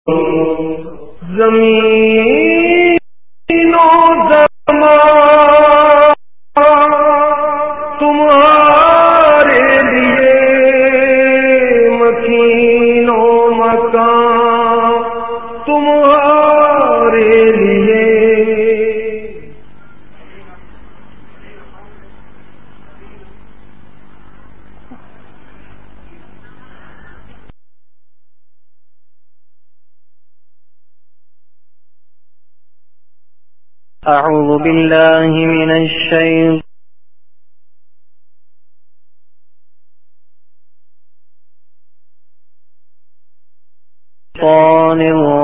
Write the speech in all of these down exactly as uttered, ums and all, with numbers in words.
زمین و زمان تمہارے لیے، مکین و مکان تمہارے لیے. أعوذ بالله من الشيطان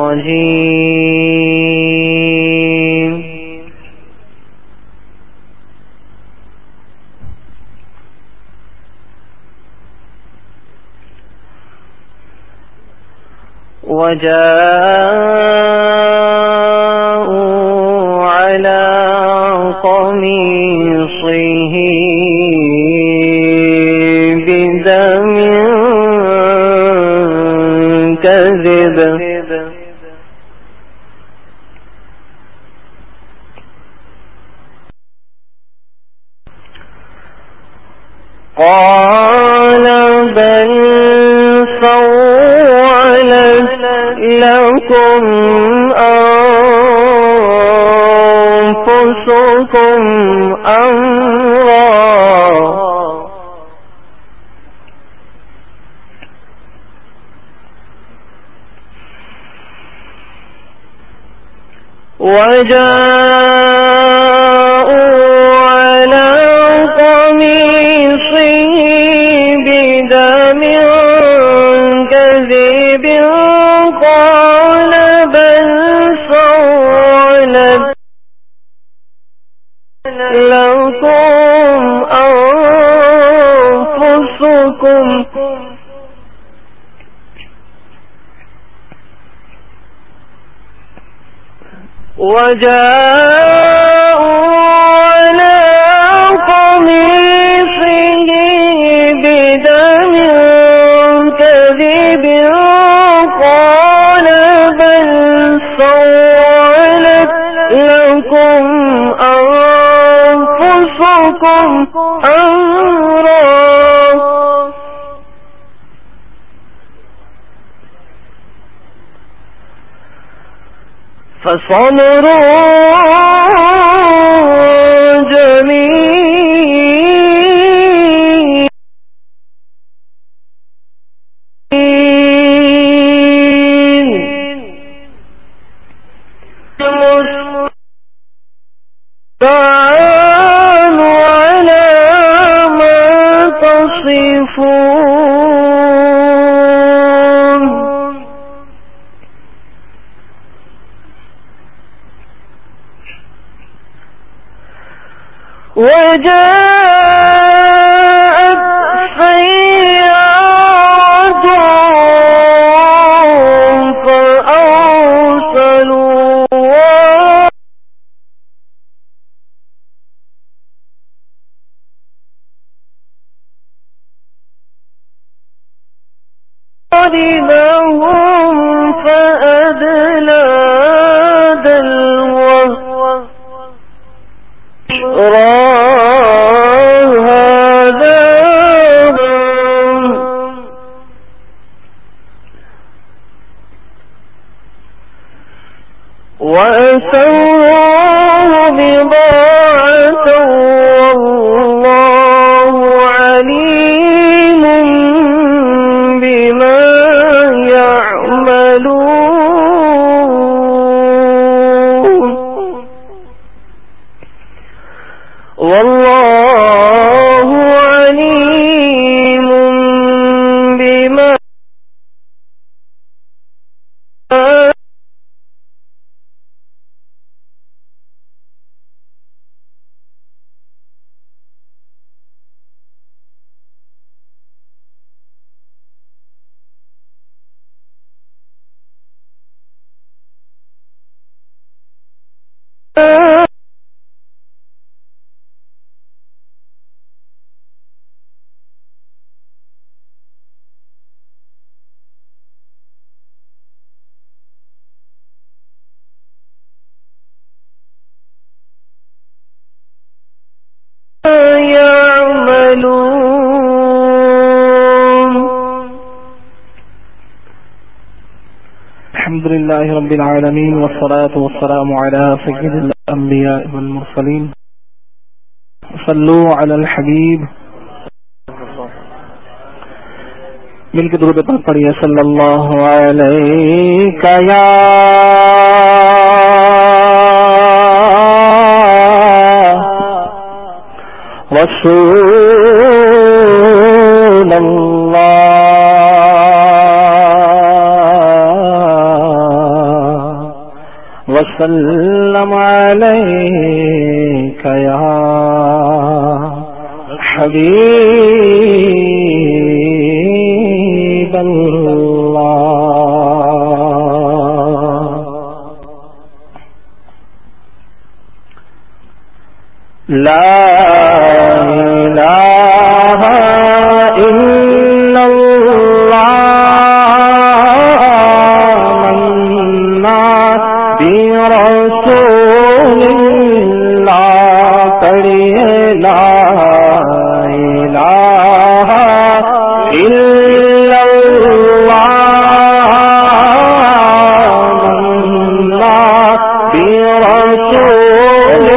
الرجيم. وجاءوا على قميصه بدم كذب قال بل سولت لكم أنفسكم أمرا وجاءوا على قميصه بدم كذب قال بل سولت لكم أنفسكم وجاءوا على قميصه بدم كذب قال بل سولت لكم أنفسكم أمرا فصبر جميل المستعان على ما تصفون. وجاءت سيارة فأرسلوا واردهم فأدلى دلوه هذا وأسروه بضاعة والله عليم بما يعملون. والله عليم بما الحمد لله رب العالمين والصلاة والسلام على سيد الأنبياء والمرسلين صلوا على الحبيب مل کے درود پاک پڑھیے صلی اللہ علیہ یا رسول اللہ وسلم علیک یا حبیب لا الہ الا اللہ منا برسول اللہ پڑھیے لا الہ الا اللہ منا برسول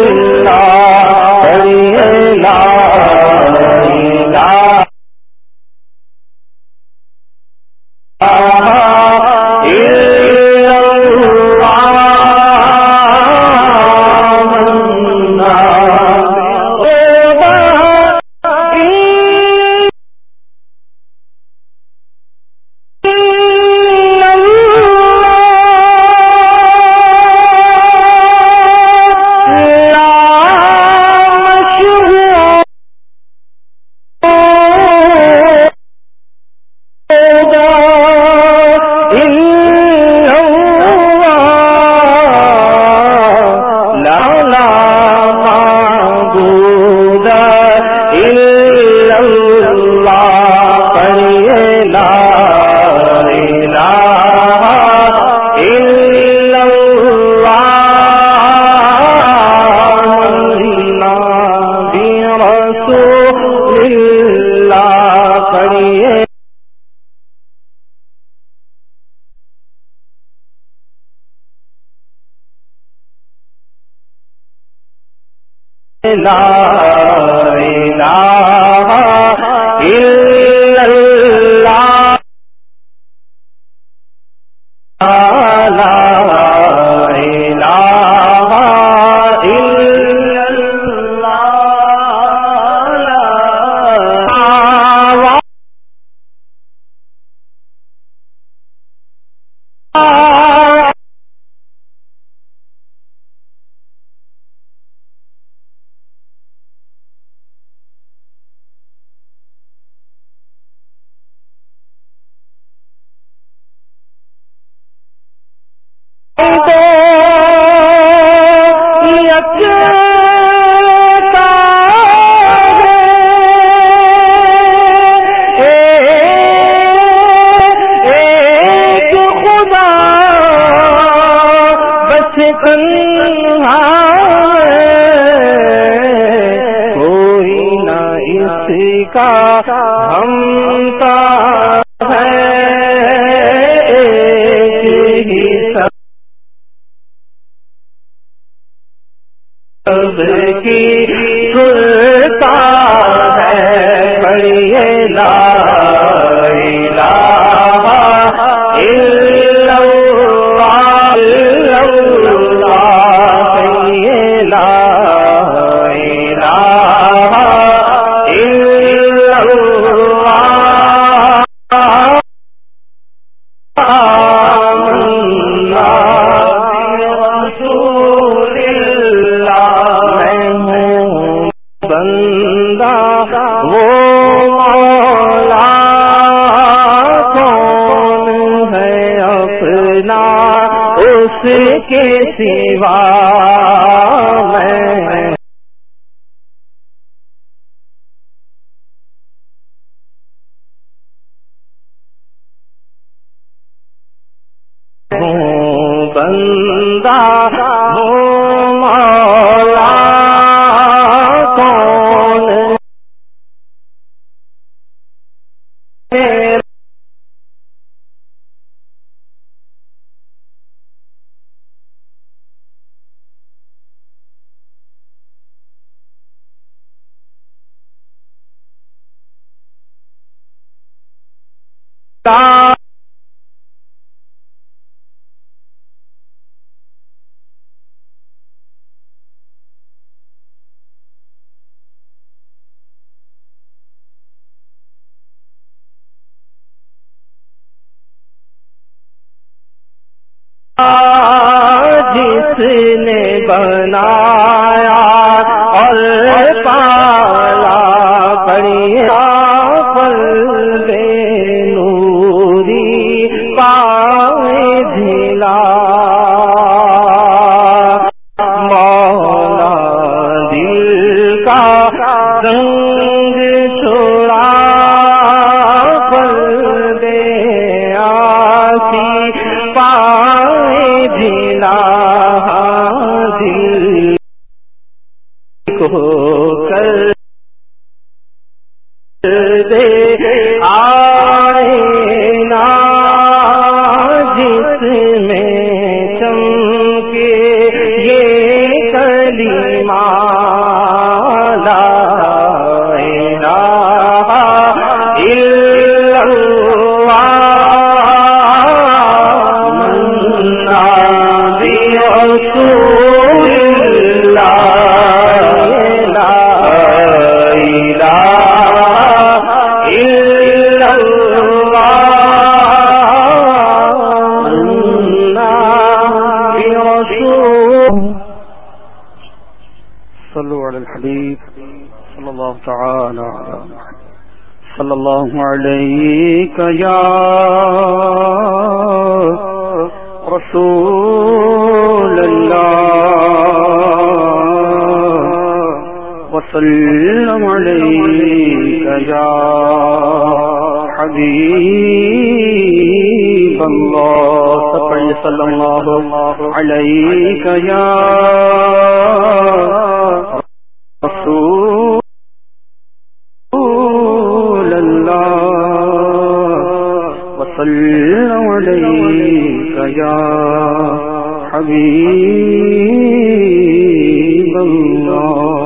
لا الہ الا اللہ لا الہ الا اللہ کوئی نہ اس کا ہمتا ہے ایک ہی سب کی سلطا ہے پڑھیے لا الہ الا بندہ وہ مولا کون ہے اپنا اس کے سوا میں ہوں بندہ وہ مولا کون نے بنایا اور پالا بڑھیا پل نوری پائے دھلا مولا دل کا رنگ چھوڑا پل دے آسی پائے دھلا دل کو کر دے آئینہ جس میں چمکے یہ کلمہ لا الہ الا اللہ منا برسول اللہ لا الہ صلوا علی الحبیب صلی اللہ تعالی صلی اللہ علیہ یا رسول اللہ وسلم علیہ یا حبیب اللہ صلی اللہ علیہ یا رسول اللہ وسلم علیہ یا حبیب اللہ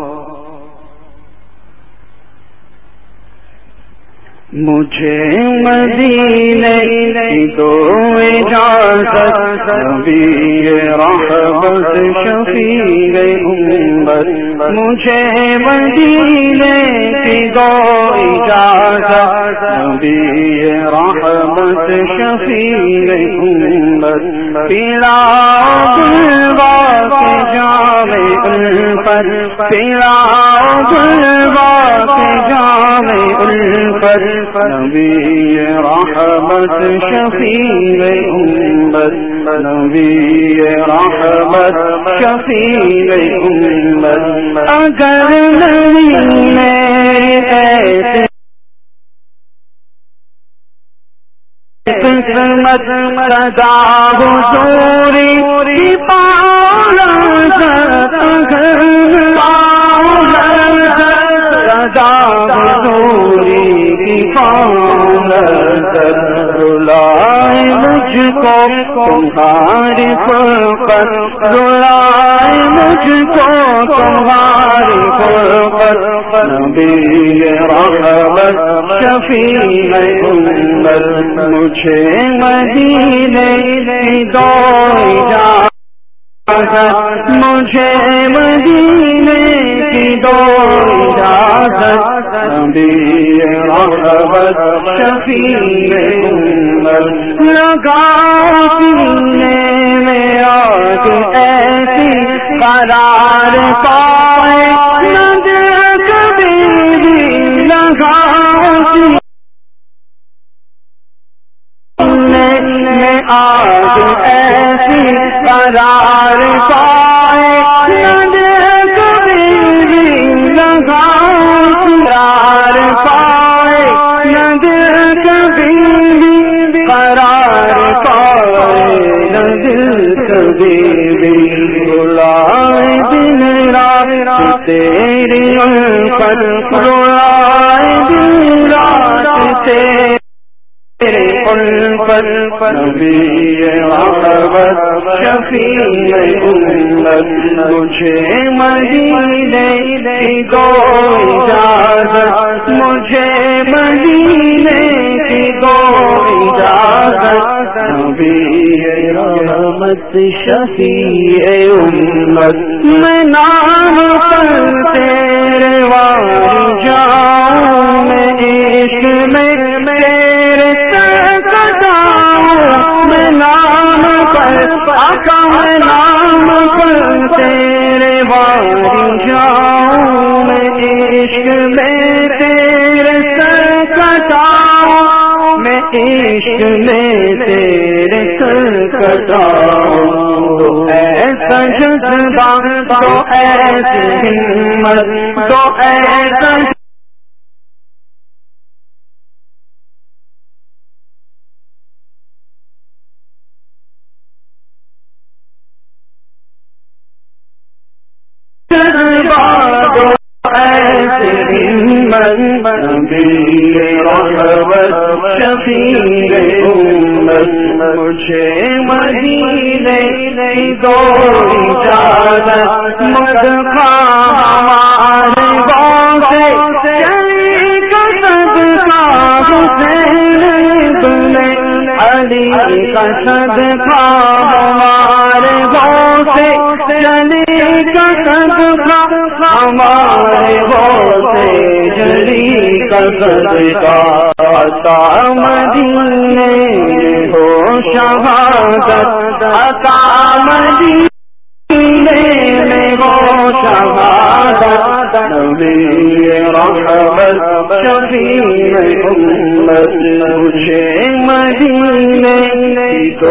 مجھے مدینے کی دو اجازت نبی رحمت شفیع امت مجھے مدینے کی دو اجازت نبی رحمت شفیع امت پیلا دلوا کے جام الفت پیلا دلوا کے جام الفت نبی رحمت شفیع امت نبی رحمت شفیع امت اگر نبی میرے ایسے قسمت رضا حضوری کی پالا اگر رضا حضوری کی پالا رلائے مجھ کو تمہاری فرقت رلائے مجھ کو تمہاری فرقت نبی رحمت شفیع امت مجھے مدینے کی دو اجازت مجھے مدینے کی دو اجازت نبی رحمت شفیع امت لگا سینے میں آگ ایسی قرار پائے نہ دل کبھی بھی لگا میں آج ایسی قرار پائے نہ دل کبھی بھی لگا قرار پائے نہ دل کبھی بھی قرار پائے نہ دل کبھی بھی رلائے دن رات تیری الفت رلائے دن رات تیری الفت نبی رحمت شفیع امت مجھے مدینے کی دو اجازت مجھے مدینے کی دو اجازت نبی رحمت شفیع امت میں نام پر تیرے واری جاؤں میں عشق میں تیرے میں نام پر آقا میں نام پر تیرے واری جاؤں میں عشق میں تیرے سر کٹاؤں میں عشق میں تیرے سر کٹاؤں تو ایسا جذبہ تو ایسی ہمت تو ایسا مجھے مدینے کی دو اجازت مدخا ہمارے گاؤں سے چلی کا صدقہ حسین ابن علی کا صدقہ ہمارے گاؤں سے چلی کا صدقہ ہمارے گاؤں سے چلی کا صدقہ عطا مدینے ہو شہادت عطا مدینے میں ہو شہادت نبی رحمت شفیع امت مجھے مدینے کی تو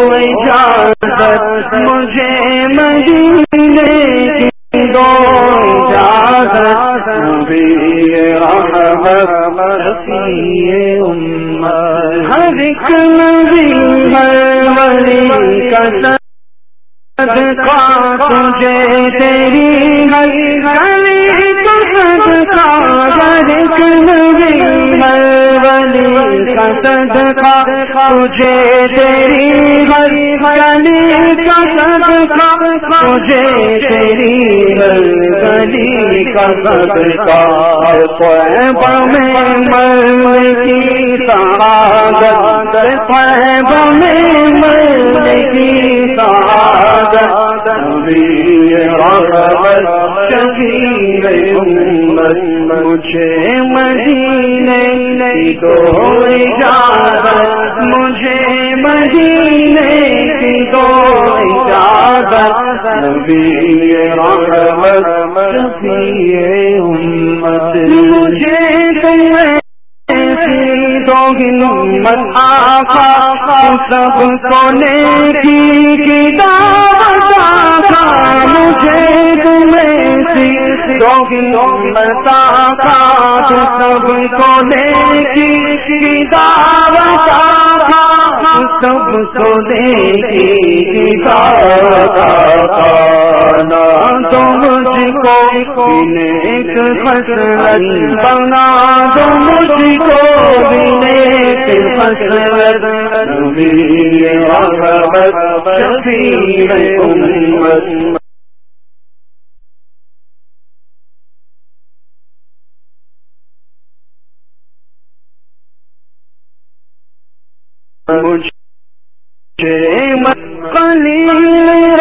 اجازت مجھے مدینے کی دو اجازت نبی رحمت شفیع امت ہر ایک نبی ہر ولی کا صدقہ تجھے تیری گلی تو صدقہ ہر ایک نبی ہر ولی کا صدقہ تجھے تیری گلی کا صدقہ تجھے تیری گلی کا صدقہ طیبہ میں مرنے کی سعادت طیبہ میں مرنے کی سعادت نبی رحمت شفیع امت مجھے مدینے کی دو اجازت مجھے مدینے کی دو اجازت نبی رحمت شفیع امت مجھے تمہیں دو ہمت آقا سب کو نیکی کی دعوت آقا مجھے تمہیں سی دو ہمت آقا سب کو نیکی کی دعوت آقا سب کو نیکی کی دعوت آقا نہ تو مجھ کو نیک خصلت بنا دو مجھ کو نیک خصلت نبی رحمت شفیع امت مجھے قلیل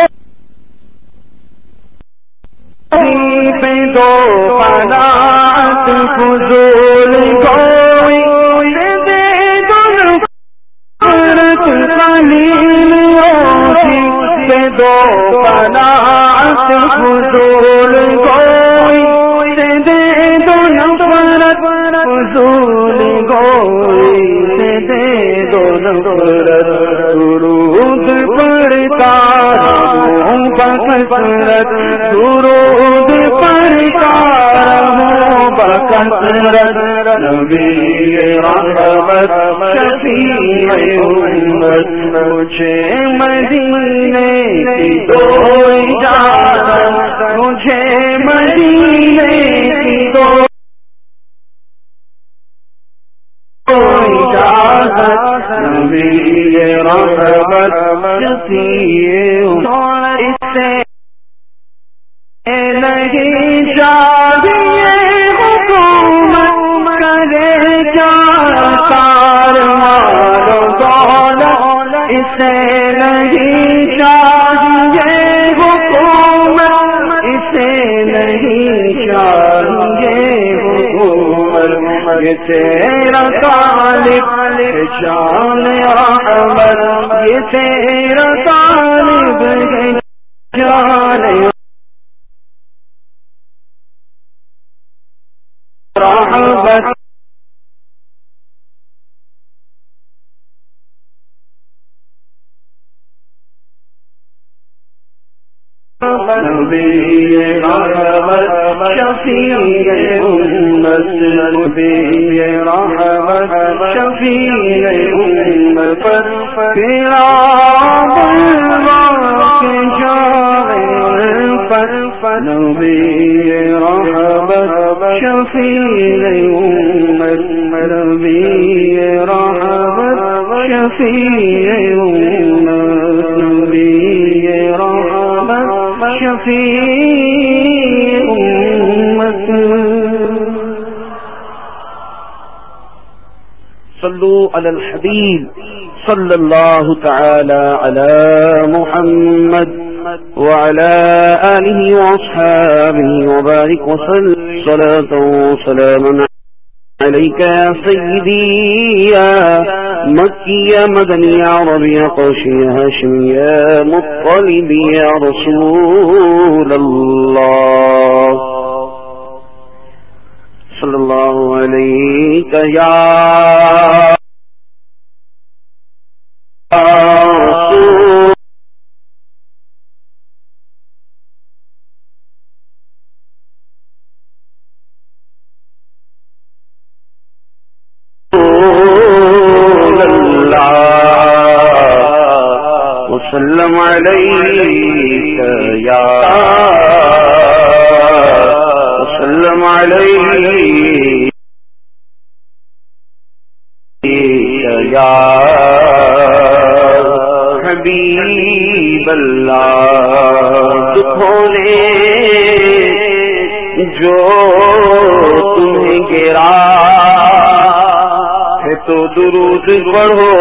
پہ دو قناعت فضول کوئی دے دو نفرت قلیل ہوتی پہ دو قناعت فضول کوئی دے دو نفرت فضول کوئی دے دو نفرت درود پڑھتا ہوں بکثرت درود پڑھتا ہوں بکثرت نبی رحمت شفیع امت مجھے مدینے کی دو اجازت مجھے مدینے کی دو اجازت نبی رحمت شفیع امت اس سے نہیں چاہیے حکومت کرے جانکار مالو دولت اس سے نہیں چاہیے حکومت اس سے نہیں چاہیے حکومت یہ تیرا طالب ہے جان احمد، یہ تیرا طالب ہے جان احمد. نبی رحمت شفیع امت، نبی رحمت شفیع امت پر تیرا بلوا کے جائے پر. نبی رحمت شفیع امت، نبی رحمت شفیع امت، نبی رحمت شفیع امت. صلو علی الحبیب صلی اللہ تعالی علی محمد وعلى آله وأصحابه وبارك وسلم صلاة وسلاما عليك يا سيدي يا مكي يا مدني يا عربي يا قرشي يا هاشمي يا مطلب يا رسول الله صلى الله عليك يا رسول وسلم عليك يا وسلم عليك يا حبيب الله. دکھوں نے جو تمہیں گرا ہے تو درود پڑھو،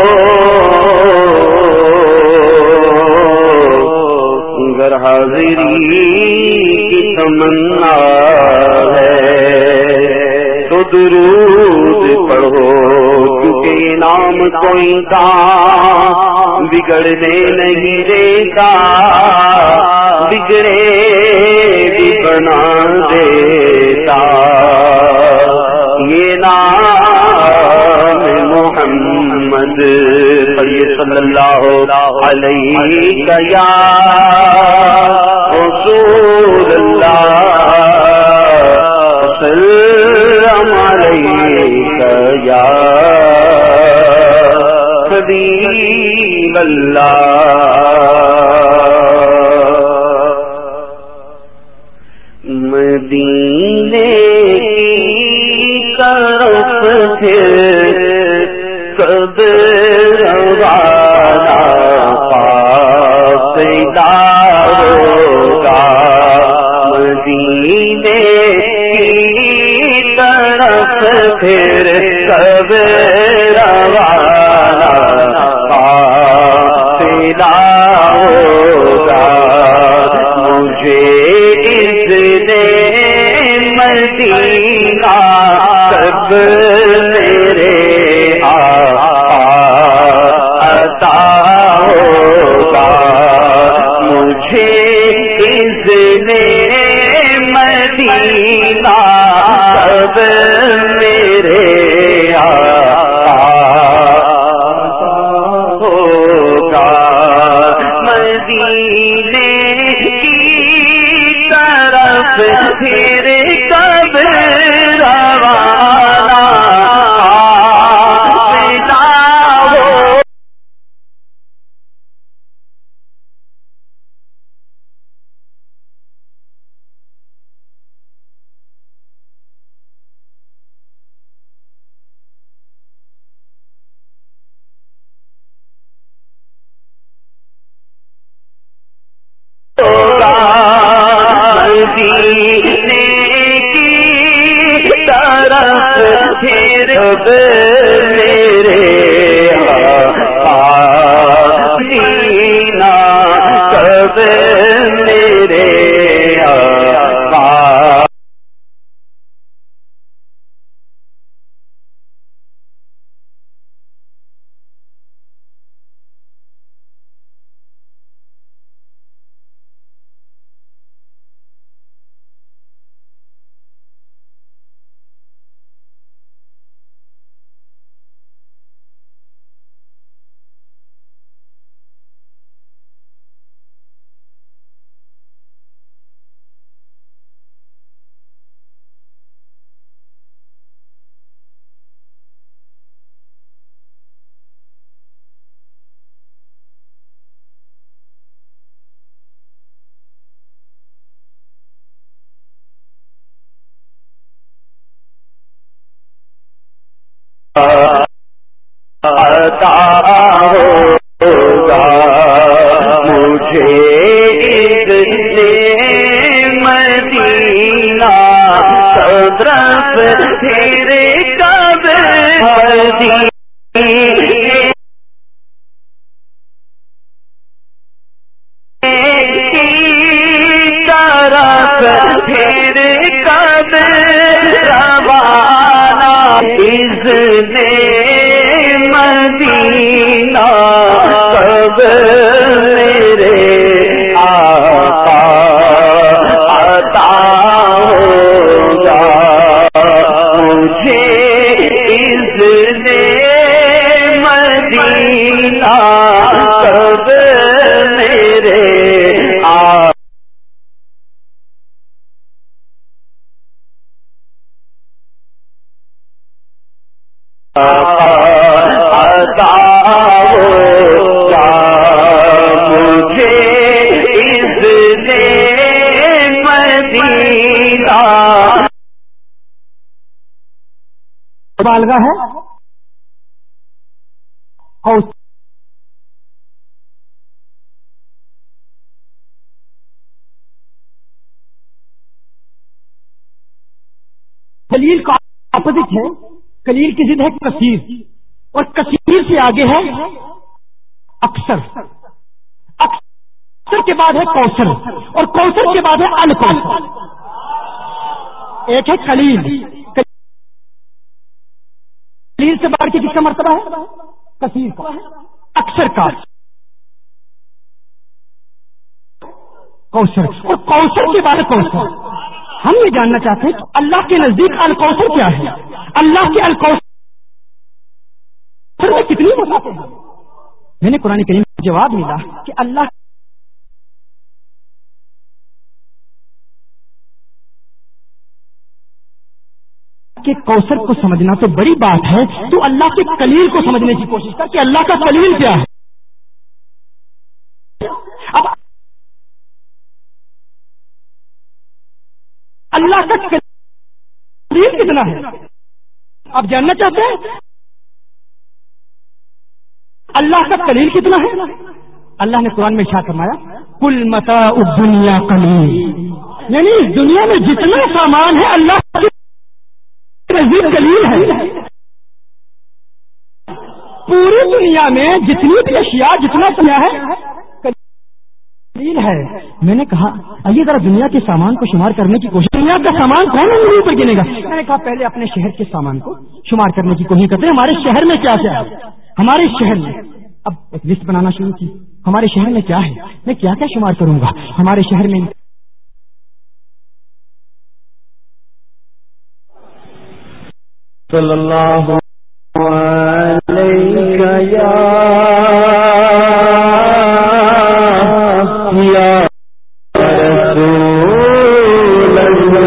گر حاضری کی تمنا ہے تو درود پڑھو، کیونکہ نام کوئی کام بگڑنے نہیں دیتا، بگڑے بھی بنا دیتا. یہ نام محمد صلی اللہ علیہ یا رسول اللہ وسلم علیہ یا حبیب اللہ. مدینے کی طرف پھر کب روانہ فاصلہ ہوگا، مدینے کی طرف پھر کب روانہ فاصلہ ہوگا. مجھے مدینہ کب میرے عطا ہوگا، مجھے اذن مدینہ کب میرے عطا ہوگا. مدینے پھر کب روانہ فاصلہ ہو. مدینے کی طرف ہوگا مجھے اتنے مدینہ طرف تیرے کب مدینہ پھر کب روانہ اذن مدینہ کب میرے آقا عطا ہوگا مجھے اذن مدینہ کب میرے آقا عطا ہوگا مجھے اذن مدینہ مبالغہ ہے اور کلیل کا اپوزٹ ہے. کلیل کی ضد ہے کثیر اور کثیر سے آگے ہے اکثر. اکثر کے بعد ہے کوثر اور کوثر کے بعد ہے الکوثر. ایک ہے کلیل. کلیل سے بڑھ کے کس کا مرتبہ ہے؟ کثیر کا. اکثر کا کوثر اور کوثر کے بعد کوثر. ہم یہ جاننا چاہتے ہیں کہ اللہ کے نزدیک الکوثر کیا ہے؟ اللہ کے الکوثر میں کتنی وسعت ہے؟ میں نے قرآن کریم میں جواب ملا کہ اللہ کے کوثر کو سمجھنا تو بڑی بات ہے، تو اللہ کے کلیل کو سمجھنے کی کوشش کر کہ اللہ کا کلیل کیا ہے. اب اللہ کا کلیل کتنا ہے آپ جاننا چاہتے ہیں؟ اللہ کا کلیل کتنا ہے؟ اللہ نے قرآن میں ارشاد فرمایا کل متاع الدنیا قلیل، یعنی اس دنیا میں جتنا سامان ہے اللہ کے نزدیک قلیل ہے. پوری دنیا میں جتنی بھی اشیاء جتنا سیا ہے قلیل ہے. میں نے کہا آئیے ذرا دنیا کے سامان کو شمار کرنے کی کوشش. دنیا کا سامان کون انگلی پر گنے گا؟ میں نے کہا پہلے اپنے شہر کے سامان کو شمار کرنے کی کوشش کرتے ہیں. ہمارے شہر میں کیا کیا ہے؟ ہمارے شہر میں اب ایک لسٹ بنانا شروع کی. ہمارے شہر میں کیا ہے؟ میں کیا کیا شمار کروں گا؟ ہمارے شہر میں صلی اللہ علیہ یا رسول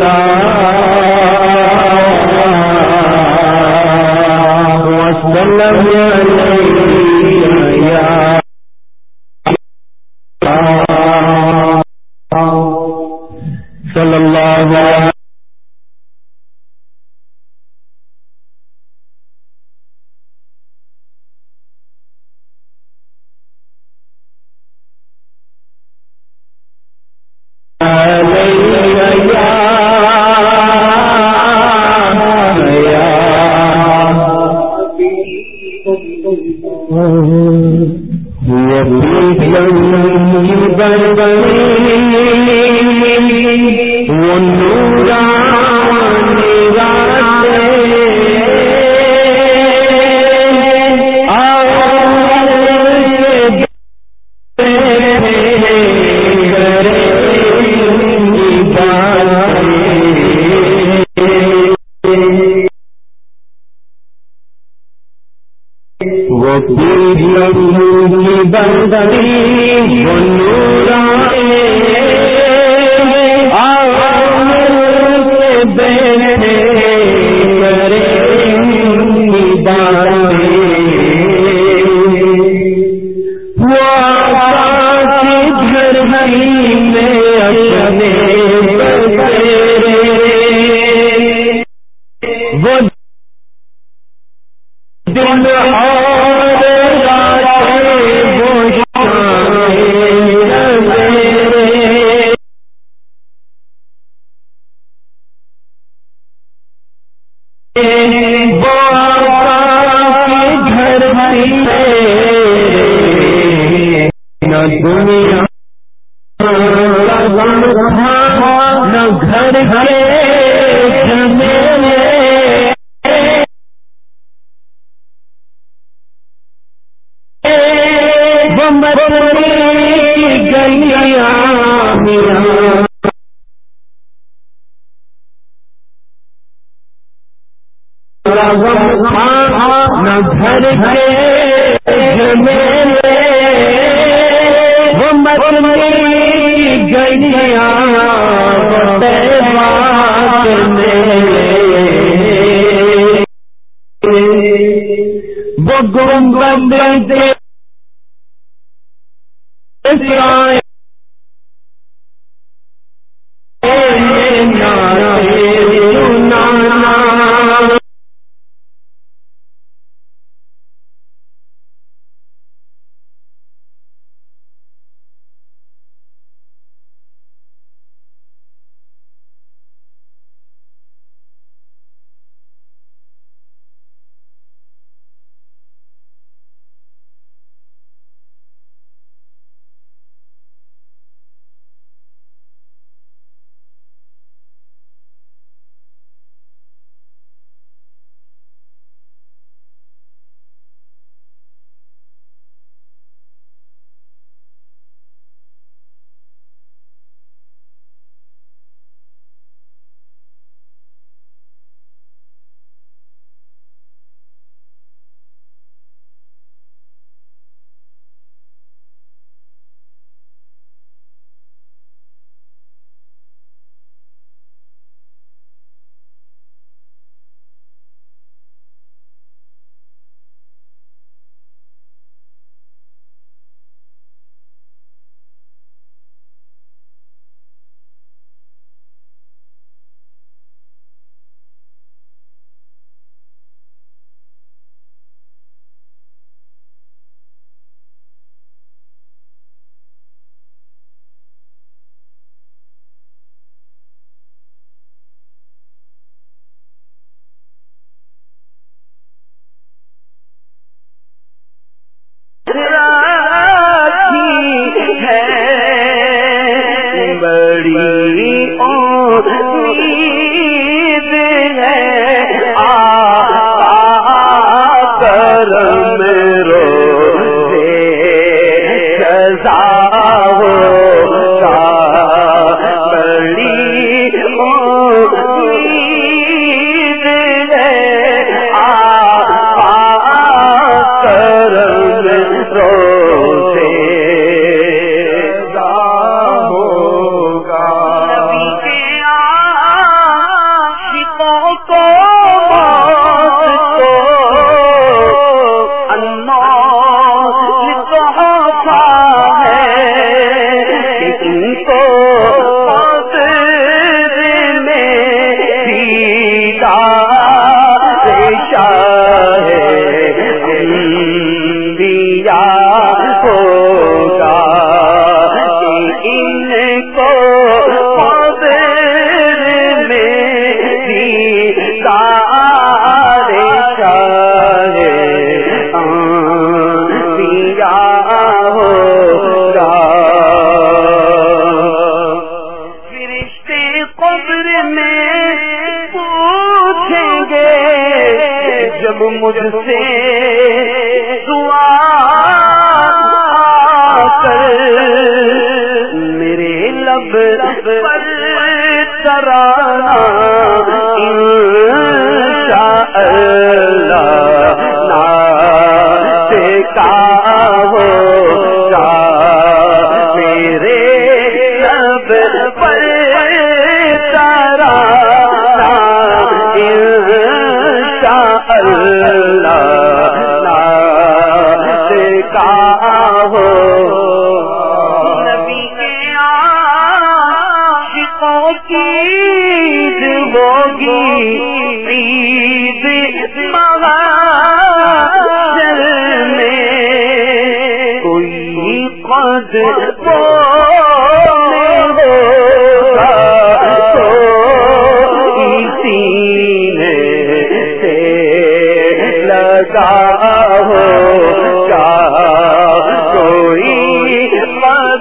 اللہ وسلم علیہ یا صلی اللہ علیہ دل اور دنیا غم تھا نہ گھر کے جھمیلے وہ مرنے کی گلیاں میرا غم تھا نہ گھر کے جھمیلے وہ مرنے کی گلیاں وہ گنبد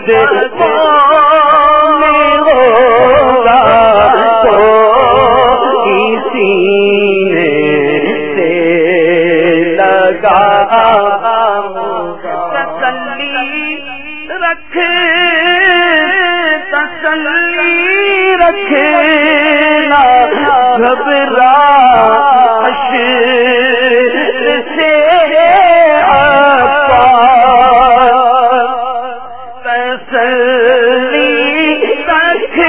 میں ہوگا تو اسی سے لگا تسلی رکھ تسلی رکھنا گھبرا سے تسلی رکھ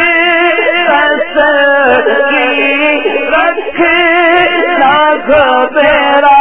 تسلی رکھ نہ گھبرا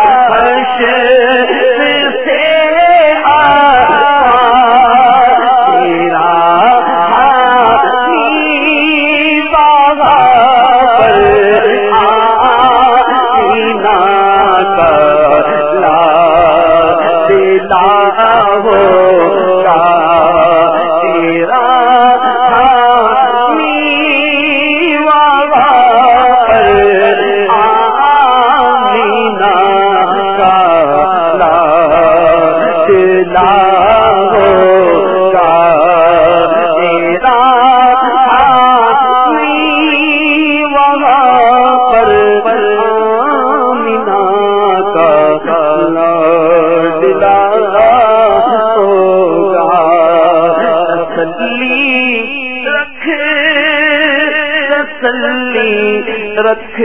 رکھ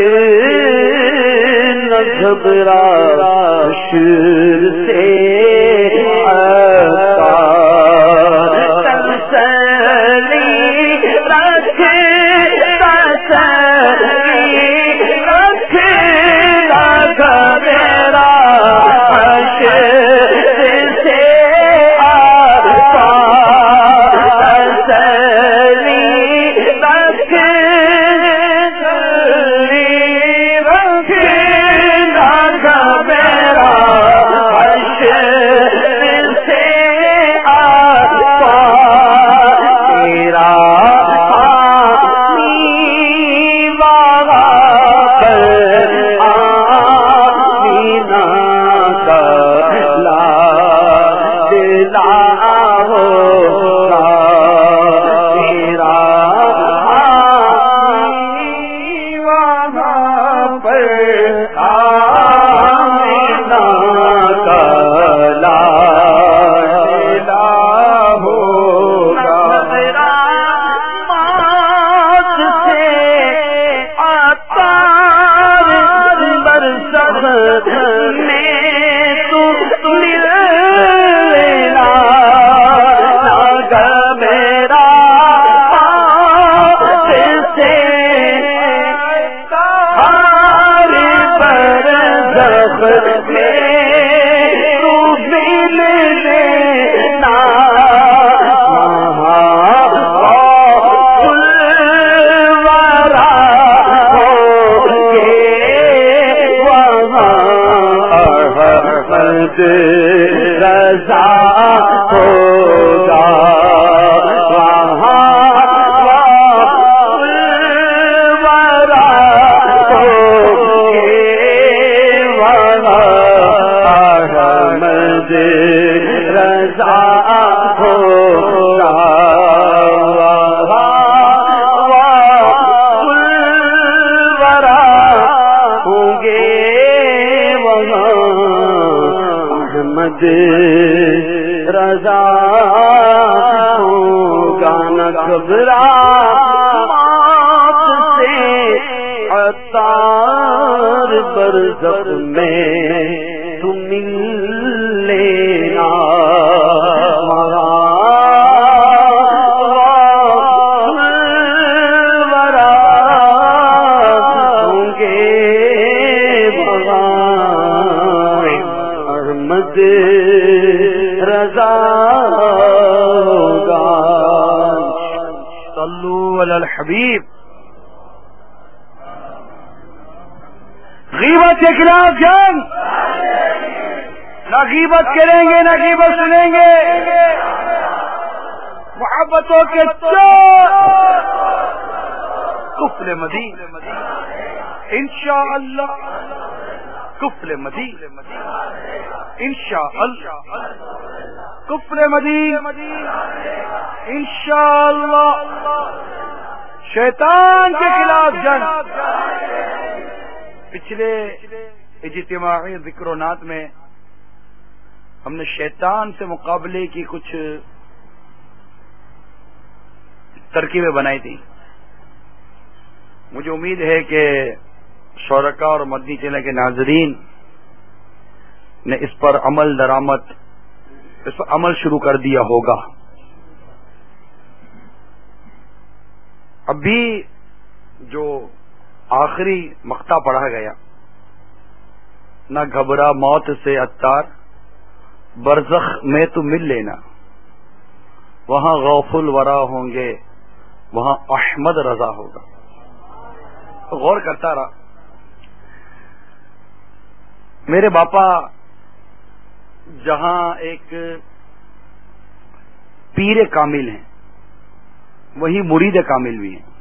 نہ گھبرا شر سے تسلی رکھ تسلی رکھ نہ گھبرا شر سے رضا ہوگا وہاں ورا ہوگے وہاں احمد رضا ہوگا ورا ہوگے احمد رضا ہوگا نہ گھبرا موت سے عطار برزخ میں تم مل لینا رضا ہوگا. صلو علی الحبیب. غیبت کے خلاف جنگ، نہ غیبت کریں گے نہ غیبت سنیں گے. محبتوں کے چار کفل مدین انشاءاللہ، کفل مدین انشاءاللہ. کفر مدین انشاءاللہ، شیطان کے خلاف جنگ۔ پچھلے اجتماعی ذکر و نات میں ہم نے شیطان سے مقابلے کی کچھ ترکیبیں بنائی تھی۔ مجھے امید ہے کہ شرکاء اور مدنی چینل کے ناظرین نے اس پر عمل درآمد، اس پر عمل شروع کر دیا ہوگا۔ اب بھی جو آخری مقطع پڑھا گیا، نہ گھبرا موت سے عطار، برزخ میں تو مل لینا، وہاں غوث الورا ہوں گے، وہاں احمد رضا ہوگا۔ غور کرتا رہا، میرے باپا جہاں ایک پیر کامل ہیں، وہی مرید کامل بھی ہیں۔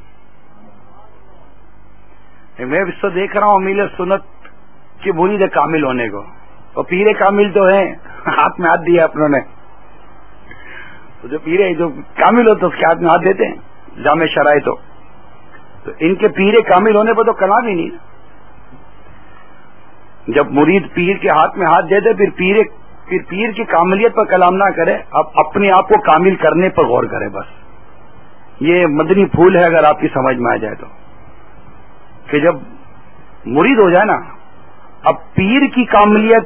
میں اس سے دیکھ رہا ہوں امیل سنت کے مرید کامل ہونے کو، اور پیر کامل تو ہیں، ہاتھ میں ہاتھ دیا اپنوں نے، جو پیر جو کامل ہوتے اس کے ہاتھ میں ہاتھ دیتے ہیں جامع شرائط ہو، تو ان کے پیر کامل ہونے پر تو کلام ہی نہیں۔ جب مرید پیر کے ہاتھ میں ہاتھ دے دے، پھر پیر پھر پیر کی کاملیت پر کلام نہ کرے، اب اپنے آپ کو کامل کرنے پر غور کرے۔ بس یہ مدنی پھول ہے، اگر آپ کی سمجھ میں آ جائے تو، کہ جب مرید ہو جائے نا، اب پیر کی کاملیت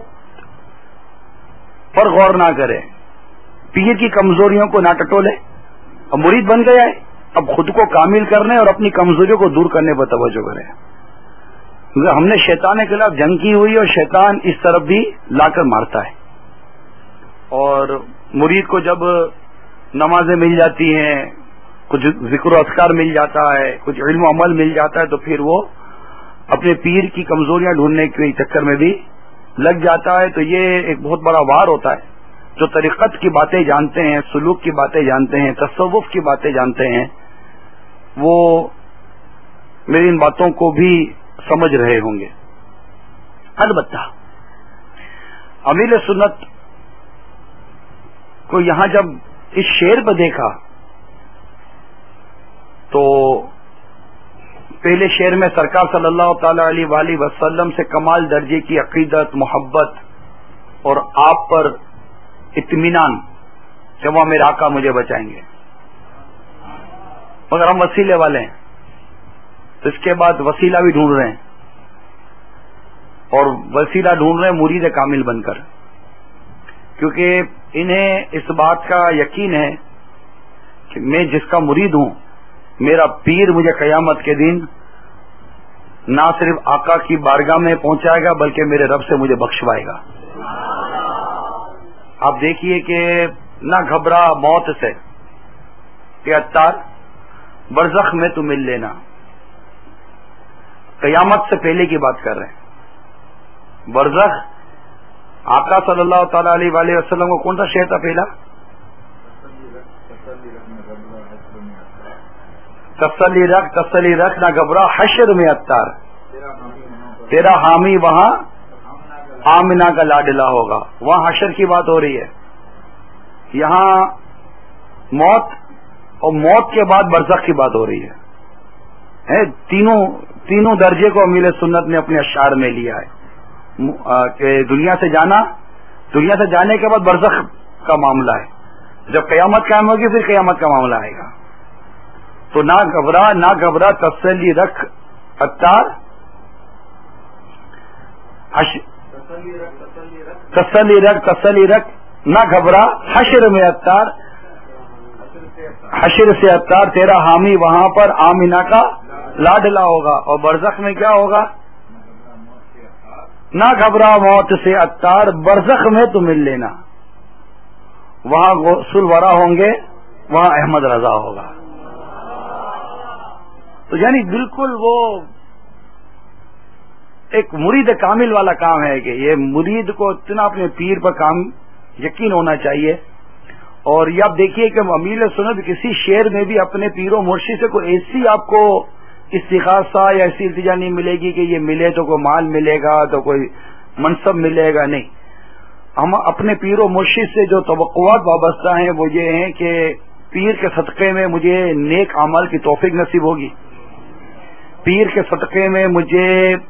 پر غور نہ کرے، پیر کی کمزوریوں کو نہ ٹٹولے، اب مرید بن گیا ہے، اب خود کو کامل کرنے اور اپنی کمزوریوں کو دور کرنے پر توجہ کرے۔ کیونکہ ہم نے شیطان کے خلاف جنگ کی ہوئی، اور شیطان اس طرف بھی لا کر مارتا ہے، اور مرید کو جب نمازیں مل جاتی ہیں، کچھ ذکر و اذکار مل جاتا ہے، کچھ علم و عمل مل جاتا ہے، تو پھر وہ اپنے پیر کی کمزوریاں ڈھونڈنے کے چکر میں بھی لگ جاتا ہے۔ تو یہ ایک بہت بڑا وار ہوتا ہے۔ جو طریقت کی باتیں جانتے ہیں، سلوک کی باتیں جانتے ہیں، تصوف کی باتیں جانتے ہیں، وہ میری ان باتوں کو بھی سمجھ رہے ہوں گے۔ البتہ امیل سنت کو یہاں جب اس شعر پہ دیکھا تو پہلے شعر میں سرکار صلی اللہ تعالی علیہ وآلہ وسلم سے کمال درجے کی عقیدت، محبت اور آپ پر اطمینان کہ وہ میرے آقا مجھے بچائیں گے، مگر ہم وسیلے والے ہیں، تو اس کے بعد وسیلہ بھی ڈھونڈ رہے ہیں، اور وسیلہ ڈھونڈ رہے ہیں مرید کامل بن کر، کیونکہ انہیں اس بات کا یقین ہے کہ میں جس کا مرید ہوں، میرا پیر مجھے قیامت کے دن نہ صرف آقا کی بارگاہ میں پہنچائے گا بلکہ میرے رب سے مجھے بخشوائے گا۔ آپ دیکھیے کہ نہ گھبرا موت سے کہ عطار، برزخ میں تو مل لینا، قیامت سے پہلے کی بات کر رہے ہیں۔ برزخ آقا صلی اللہ تعالی علیہ وآلہ وسلم کو کون سا شعر تھا پہلا؟ تسلی رکھ تسلی رکھ نہ گھبرا حشر میں عطار، تیرا حامی وہاں آمنہ کا لاڈلا ہوگا۔ وہاں حشر کی بات ہو رہی ہے، یہاں موت، اور موت کے بعد برزخ کی بات ہو رہی ہے۔ تینوں تینوں درجے کو امیل سنت نے اپنے اشعار میں لیا ہے کہ دنیا سے جانا، دنیا سے جانے کے بعد برزخ کا معاملہ ہے، جب قیامت قائم ہوگی پھر قیامت کا معاملہ آئے گا۔ تو نہ گھبرا نہ گھبرا تسلی رکھ عطار، تسلی رکھ تسلی رکھ نہ گھبرا حشر میں عطار، حشر سے عطار تیرا حامی وہاں پر آمنہ کا لاڈلا ہوگا۔ اور برزخ میں کیا ہوگا؟ نہ گھبرا موت سے عطار، برزخ میں تو مل لینا، وہاں غوث الورا ہوں گے، وہاں احمد رضا ہوگا۔ تو یعنی بالکل وہ ایک مرید کامل والا کام ہے کہ یہ مرید کو اتنا اپنے پیر پر کام یقین ہونا چاہیے۔ اور یہ آپ دیکھیے کہ امیل سنت کسی شعر میں بھی اپنے پیر و مرشد سے کوئی ایسی آپ کو استغاثہ یا ایسی التجا نہیں ملے گی کہ یہ ملے تو کوئی مال ملے گا، تو کوئی منصب ملے گا، نہیں۔ ہم اپنے پیر و مرشد سے جو توقعات وابستہ ہیں وہ یہ ہیں کہ پیر کے صدقے میں مجھے نیک اعمال کی توفیق نصیب ہوگی، پیر کے صدقے میں مجھے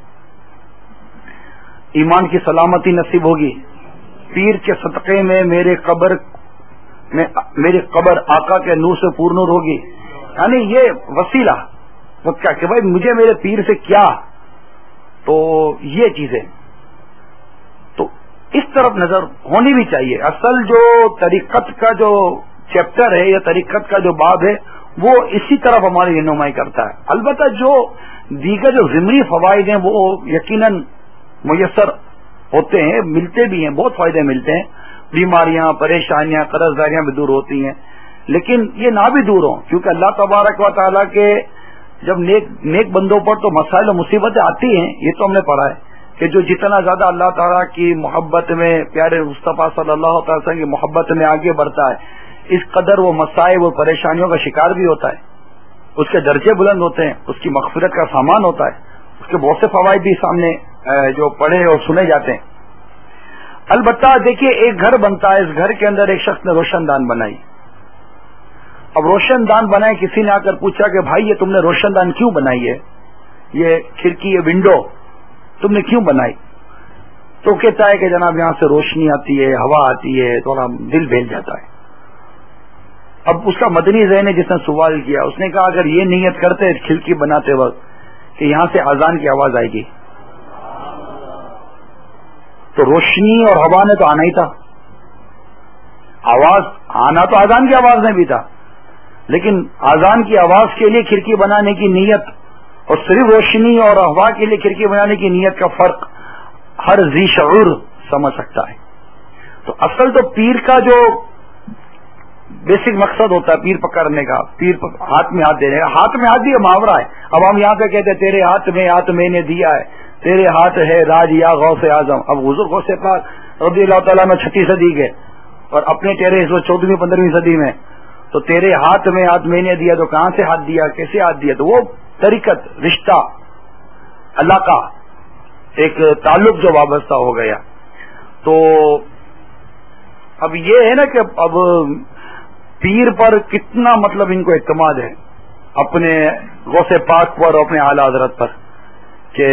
ایمان کی سلامتی نصیب ہوگی، پیر کے صدقے میں میرے قبر میں میری قبر آقا کے نور سے پور نور ہوگی. یعنی یہ وسیلہ وہ کیا کہ بھائی مجھے میرے پیر سے کیا، تو یہ چیزیں تو اس طرف نظر ہونی بھی چاہیے. اصل جو طریقت کا جو چیپٹر ہے یا طریقت کا جو باب ہے وہ اسی طرف ہماری رہنمائی کرتا ہے. البتہ جو دیگر جو ضمنی فوائد ہیں وہ یقیناً میسر ہوتے ہیں، ملتے بھی ہیں، بہت فائدے ملتے ہیں، بیماریاں، پریشانیاں، قرض داریاں بھی دور ہوتی ہیں، لیکن یہ نہ بھی دور ہوں، کیونکہ اللہ تبارک و تعالیٰ کے جب نیک نیک بندوں پر تو مسائل و مصیبتیں آتی ہیں، یہ تو ہم نے پڑھا ہے کہ جو جتنا زیادہ اللہ تعالیٰ کی محبت میں، پیارے مصطفیٰ صلی اللہ تعالی وسلم کی محبت میں آگے بڑھتا ہے، اس قدر وہ مسائل و پریشانیوں کا شکار بھی ہوتا ہے، اس کے درجے بلند ہوتے ہیں، اس کی مغفرت کا سامان ہوتا ہے، اس کے بہت سے فوائد بھی سامنے جو پڑھے اور سنے جاتے ہیں. البتہ دیکھیے ایک گھر بنتا ہے، اس گھر کے اندر ایک شخص نے روشن دان بنائی. اب روشن دان بنائے، کسی نے آ کر پوچھا کہ بھائی یہ تم نے روشن دان کیوں بنائی ہے، یہ کھڑکی یہ ونڈو تم نے کیوں بنائی؟ تو کہتا ہے کہ جناب یہاں سے روشنی آتی ہے، ہوا آتی ہے، تھوڑا دل بھیل جاتا ہے. اب اس کا مدنی ذہن ہے جس نے سوال کیا، اس نے کہا اگر یہ نیت کرتے کھڑکی بناتے وقت کہ یہاں سے اذان کی آواز آئے گی تو روشنی اور ہوا نے تو آنا ہی تھا، آواز آنا تو اذان کی آواز میں بھی تھا، لیکن اذان کی آواز کے لیے کھڑکی بنانے کی نیت اور صرف روشنی اور ہوا کے لیے کھڑکی بنانے کی نیت کا فرق ہر ذی شعور سمجھ سکتا ہے. تو اصل تو پیر کا جو بیسک مقصد ہوتا ہے پیر پکڑنے کا، پیر پک... ہاتھ میں ہاتھ دینے کا، ہاتھ میں ہاتھ بھی محاورہ ہے. اب ہم یہاں پہ کہتے ہیں تیرے ہاتھ میں ہاتھ میں نے دیا ہے، تیرے ہاتھ ہے راج یا غوث اعظم. اب حضور غوث پاک رضی اللہ تعالیٰ میں چھٹی صدی کے اور اپنے تیرے اس وقت چودہویں پندرہویں صدی میں، تو تیرے ہاتھ میں ہاتھ میں نے دیا، تو کہاں سے ہاتھ دیا، کیسے ہاتھ دیا؟ تو وہ طریقت، رشتہ، اللہ کا ایک تعلق جو وابستہ ہو گیا. تو اب یہ ہے نا کہ اب پیر پر کتنا مطلب ان کو اعتماد ہے، اپنے غوث پاک پر، اپنے اعلی حضرت پر، کہ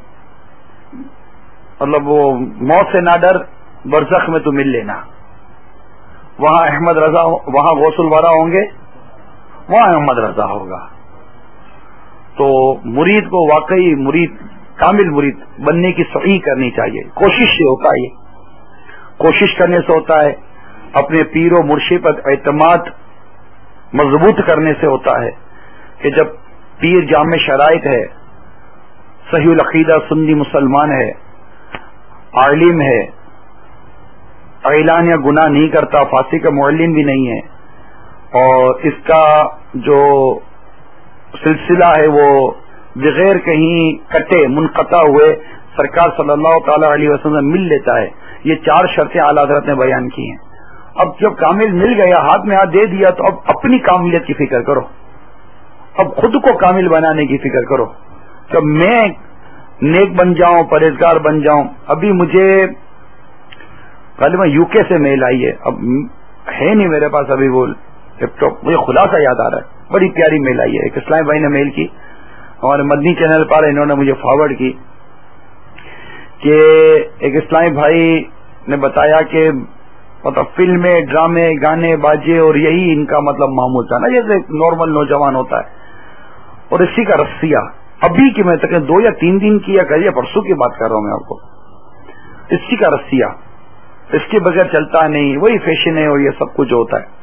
مطلب وہ موت سے نہ ڈر، برزخ میں تو مل لینا. وہاں احمد رضا، وہاں غوث الورا ہوں گے، وہاں احمد رضا ہوگا. تو مرید کو واقعی مرید، کامل مرید بننے کی صحیح کرنی چاہیے. کوشش سے ہوتا ہے، یہ کوشش کرنے سے ہوتا ہے، اپنے پیر و مرشد پر اعتماد مضبوط کرنے سے ہوتا ہے کہ جب پیر جامع شرائط ہے، صحیح العقیدہ سنی مسلمان ہے، عالم ہے، اعلان یا گناہ نہیں کرتا، فاسق کا معلم بھی نہیں ہے، اور اس کا جو سلسلہ ہے وہ بغیر کہیں کٹے منقطع ہوئے سرکار صلی اللہ تعالی علیہ وسلم مل لیتا ہے. یہ چار شرطیں اعلی حضرت نے بیان کی ہیں. اب جب کامل مل گیا، ہاتھ میں ہاتھ دے دیا، تو اب اپنی کاملیت کی فکر کرو، اب خود کو کامل بنانے کی فکر کرو. جب میں نیک بن جاؤں، پرہیزگار بن جاؤں. ابھی مجھے غالباً یو کے سے میل آئی ہے، اب ہے نہیں میرے پاس ابھی وہ لیپ ٹاپ، مجھے خلاصہ یاد آ رہا ہے، بڑی پیاری میل آئی ہے. ایک اسلام بھائی نے میل کی، ہمارے مدنی چینل پر انہوں نے مجھے فارورڈ کی کہ ایک اسلامی بھائی نے بتایا کہ مطلب فلمیں، ڈرامے، گانے باجے اور یہی ان کا مطلب معمول تھا نا، جیسے نارمل نوجوان ہوتا ہے، اور اسی کا رسیہ ابھی کی میں تک دو یا تین دن کی یا کہیے پرسوں کی بات کر رہا ہوں میں آپ کو، اسی کا رسیہ، اس کے بغیر چلتا نہیں، وہی فیشن ہے اور یہ سب کچھ ہوتا ہے.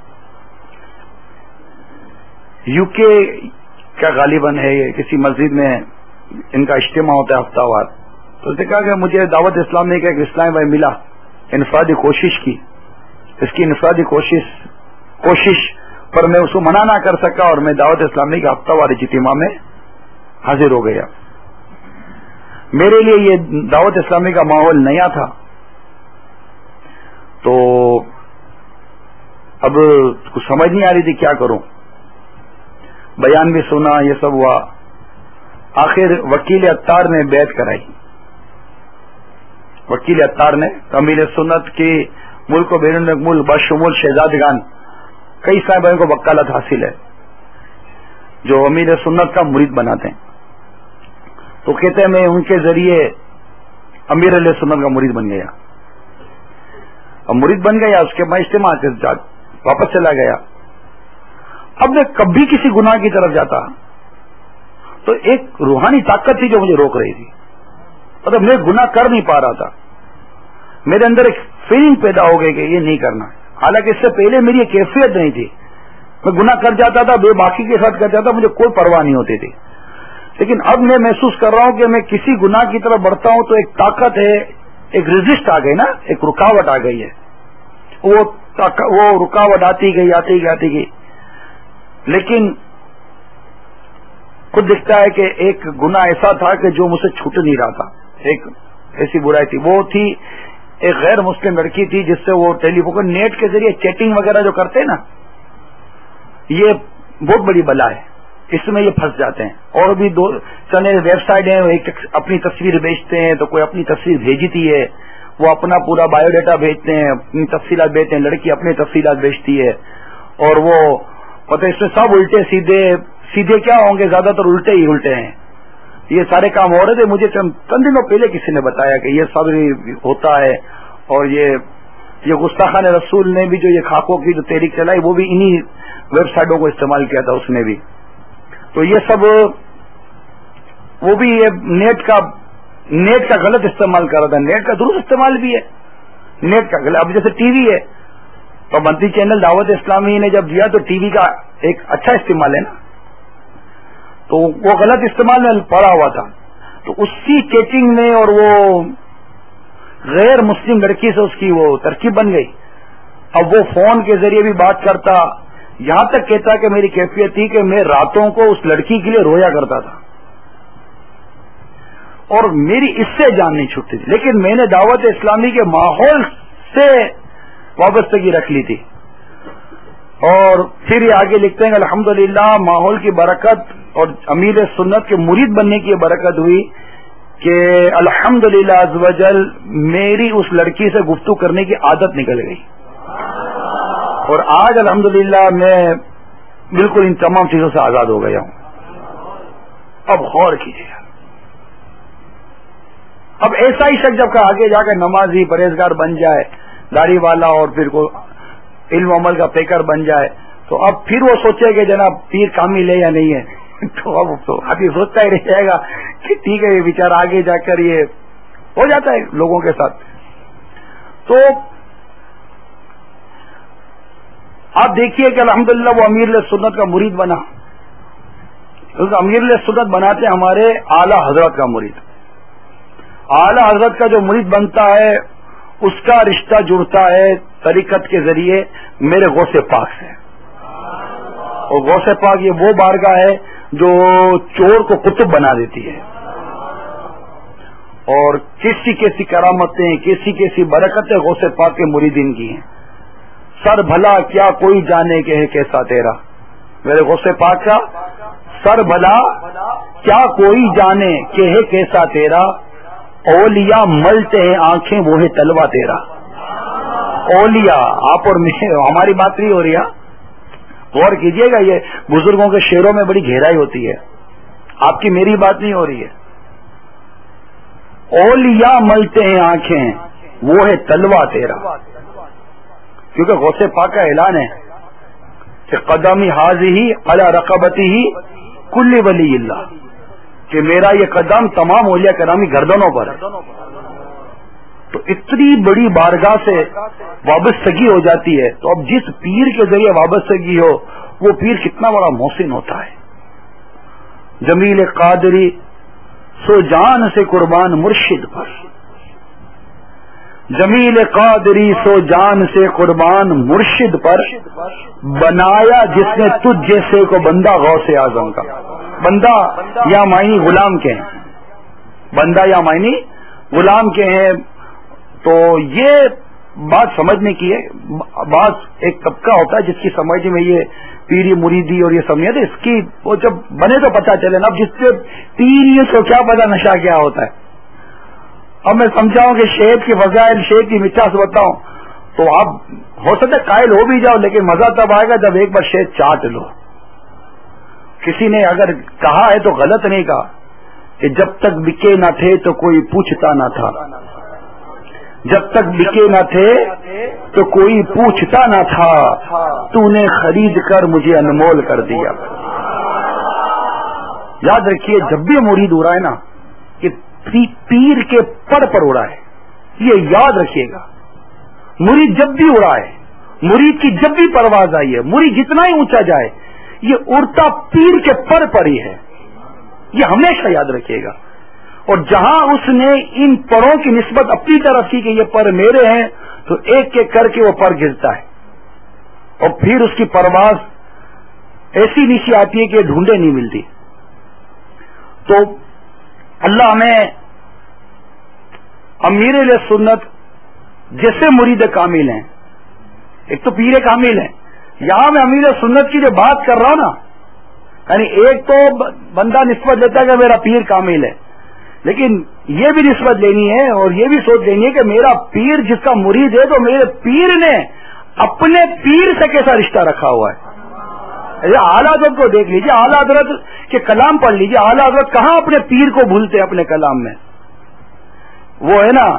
یو کے کا غالباً ہے، کسی مسجد میں ان کا اجتماع ہوتا ہے ہفتہ وار. تو اس نے کہا کہ مجھے دعوت اسلام نے کہا کہ اسلام بھائی ملا، انفرادی کوشش کی، اس کی انفرادی کوشش کوشش پر میں اس کو منع نہ کر سکا، اور میں دعوت اسلامی کا ہفتہ وار اجتماع میں حاضر ہو گیا. میرے لیے یہ دعوت اسلامی کا ماحول نیا تھا، تو اب کچھ سمجھ نہیں آ رہی تھی کیا کروں. بیان بھی سنا، یہ سب ہوا. آخر وکیل اتار نے بیعت کرائی، وکیل اتار نے امیر سنت کی ملک و بیرون ملک بشمول شہزادگان کئی صاحبوں کو وکالت حاصل ہے جو امیر سنت کا مرید بناتے ہیں. تو کہتے ہیں میں ان کے ذریعے امیر علیہ سنت کا مرید بن گیا. اب مرید بن گیا اس کے بعد اجتماع سے واپس چلا گیا. اب میں کبھی کسی گناہ کی طرف جاتا تو ایک روحانی طاقت تھی جو مجھے روک رہی تھی. مطلب میں گناہ کر نہیں پا رہا تھا. میرے اندر ایک فیلنگ پیدا ہو گئی کہ یہ نہیں کرنا. حالانکہ اس سے پہلے میری یہ کیفیت نہیں تھی. میں گناہ کر جاتا تھا, بے باقی کے ساتھ کر جاتا, مجھے کوئی پرواہ نہیں ہوتی تھی. لیکن اب میں محسوس کر رہا ہوں کہ میں کسی گناہ کی طرف بڑھتا ہوں تو ایک طاقت ہے, ایک ریزسٹ آ گئی نا, ایک رکاوٹ آ گئی ہے. وہ وہ رکاوٹ آتی گئی آتی گئی آتی گئی. لیکن خود دکھتا ہے کہ ایک گناہ ایسا تھا کہ جو مجھ سے چھوٹ نہیں رہا تھا. ایک ایسی برائی تھی, وہ تھی ایک غیر مسلم لڑکی تھی جس سے وہ ٹیلی فون نیٹ کے ذریعے چیٹنگ وغیرہ جو کرتے ہیں نا, یہ بہت بڑی بلا ہے. اس میں یہ پھنس جاتے ہیں. اور بھی دو چند ویب سائٹ ہیں, ایک اپنی تصویر بیچتے ہیں تو کوئی اپنی تصویر بھیجتی ہے, وہ اپنا پورا بایو ڈیٹا بھیجتے ہیں, اپنی تفصیلات بھیجتے ہیں, لڑکی اپنی تفصیلات بیچتی ہے. اور وہ پتہ اس میں سب الٹے سیدھے سیدھے کیا ہوں گے, زیادہ تر الٹے ہی الٹے ہیں. یہ سارے کام ہو رہے تھے. مجھے چند دنوں پہلے کسی نے بتایا کہ یہ سب ہوتا ہے. اور یہ یہ گستاخان رسول نے بھی جو یہ خاکوں کی جو تحریک چلائی وہ بھی انہی ویب سائٹوں کو استعمال کیا تھا اس نے بھی. تو یہ سب وہ بھی یہ نیٹ کا نیٹ کا غلط استعمال کر رہا تھا. نیٹ کا درست استعمال بھی ہے, نیٹ کا غلط. اب جیسے ٹی وی ہے, پابندی چینل دعوت اسلامی نے جب دیا تو ٹی وی کا ایک اچھا استعمال ہے نا, تو وہ غلط استعمال میں پڑا ہوا تھا. تو اسی چیٹنگ میں اور وہ غیر مسلم لڑکی سے اس کی وہ ترکیب بن گئی. اب وہ فون کے ذریعے بھی بات کرتا, یہاں تک کہتا کہ میری کیفیت تھی کہ میں راتوں کو اس لڑکی کے لیے رویا کرتا تھا اور میری اس سے جان نہیں چھوٹتی تھی. لیکن میں نے دعوت اسلامی کے ماحول سے وابستگی رکھ لی تھی. اور پھر یہ آگے لکھتے ہیں کہ الحمدللہ ماحول کی برکت اور امیر سنت کے مرید بننے کی برکت ہوئی کہ الحمدللہ عز وجل میری اس لڑکی سے گفتگو کرنے کی عادت نکل گئی. اور آج الحمدللہ میں بالکل ان تمام چیزوں سے آزاد ہو گیا ہوں. اب غور کیجیے, اب ایسا ہی شخص جب کہ آگے جا کر نمازی پرہیزگار بن جائے, داڑھی والا اور پھر کو علم عمل کا پیکر بن جائے, تو اب پھر وہ سوچے کہ جناب پیر کامل ہے یا نہیں ہے. تو اب تو ابھی سوچتا ہی رہ جائے گا کہ ٹھیک ہے یہ بیچارہ آگے جا کر یہ ہو جاتا ہے لوگوں کے ساتھ. تو آپ دیکھیے کہ الحمدللہ وہ امیر سنت کا مرید بنا. امیر سنت بناتے ہمارے اعلی حضرت کا مرید. اعلی حضرت کا جو مرید بنتا ہے اس کا رشتہ جڑتا ہے طریقت کے ذریعے میرے غوث پاک سے. اور غوث پاک یہ وہ بارگاہ ہے جو چور کو قطب بنا دیتی ہے. اور کیسی کیسی کرامتیں, کیسی کیسی برکتیں غوث پاک کے مریدین کی ہیں. سر بھلا کیا کوئی جانے کہ ہے کیسا تیرا, میرے غوث پاک کا سر بھلا کیا کوئی جانے کہ ہے کیسا تیرا, اولیاء ملتے ہیں آنکھیں وہ ہے تلوا تیرا. اولیاء آپ اور میں, ہماری بات نہیں ہو رہی ہے, غور کیجئے گا, یہ بزرگوں کے شعروں میں بڑی گہرائی ہوتی ہے, آپ کی میری بات نہیں ہو رہی ہے. اولیاء ملتے ہیں آنکھیں وہ ہے تلوا تیرا, کیونکہ غوث پاک کا اعلان ہے کہ قدمی حاضی علی رقبتی ہی کل ولی اللہ, کہ میرا یہ قدم تمام اولیاء کرامی گردنوں پر ہے. تو اتنی بڑی بارگاہ سے وابستگی ہو جاتی ہے. تو اب جس پیر کے ذریعے وابستگی ہو وہ پیر کتنا بڑا محسن ہوتا ہے. جمیل قادری سو جان سے قربان مرشد پر, جمیل قادری سو جان سے قربان مرشد پر, بنایا جس نے تجھ جیسے کو بندہ غوث اعظم کا. بندہ یا معنی غلام کے ہیں, بندہ یا معنی غلام کے ہیں. تو یہ بات سمجھنے کی ہے. بعض ایک طبقہ ہوتا ہے جس کی سمجھ میں یہ پیری مریدی اور یہ سب نہیں ہے, اس کی وہ جب بنے تو پتہ چلے نا. اب جس سے پیری کو کیا پتا نشہ کیا ہوتا ہے. اب میں سمجھاؤں کہ شہد کی فضائل، شہد کی مٹھاس بتاؤں تو آپ ہو سکتا ہے قائل ہو بھی جاؤ، لیکن مزہ تب آئے گا جب ایک بار شہد چاٹ لو. کسی نے اگر کہا ہے تو غلط نہیں کہا کہ جب تک بکے نہ تھے تو کوئی پوچھتا نہ تھا، جب تک بکے نہ تھے تو کوئی پوچھتا نہ تھا، تو نے خرید کر مجھے انمول کر دیا. یاد رکھیے جب بھی مرید ہو رہا ہے نا کہ پیر کے پڑ پر اڑا ہے، یہ یاد رکھیے گا. مرید جب بھی اڑا ہے، مرید کی جب بھی پرواز آئی ہے، مرید جتنا ہی اونچا جائے یہ اڑتا پیر کے پڑ پر ہی ہے، یہ ہمیشہ یاد رکھیے گا. اور جہاں اس نے ان پروں کی نسبت اپنی طرف کی کہ یہ پر میرے ہیں، تو ایک ایک کر کے وہ پر گرتا ہے اور پھر اس کی پرواز ایسی نیچے آتی ہے کہ ڈھونڈے نہیں ملتی. تو اللہ ہمیں امیر علیہ سنت جیسے مرید کامل ہیں، ایک تو پیر کامل ہیں، یہاں میں امیر سنت کی جو بات کر رہا ہوں نا، یعنی ایک تو بندہ نسبت لیتا ہے کہ میرا پیر کامل ہے، لیکن یہ بھی نسبت لینی ہے اور یہ بھی سوچ لینی ہے کہ میرا پیر جس کا مرید ہے تو میرے پیر نے اپنے پیر سے کیسا رشتہ رکھا ہوا ہے. اعلیٰ حضرت کو دیکھ لیجیے، اعلیٰ حضرت کے کلام پڑھ لیجیے، اعلیٰ حضرت کہاں اپنے پیر کو بھولتے اپنے کلام میں. وہ ہے نا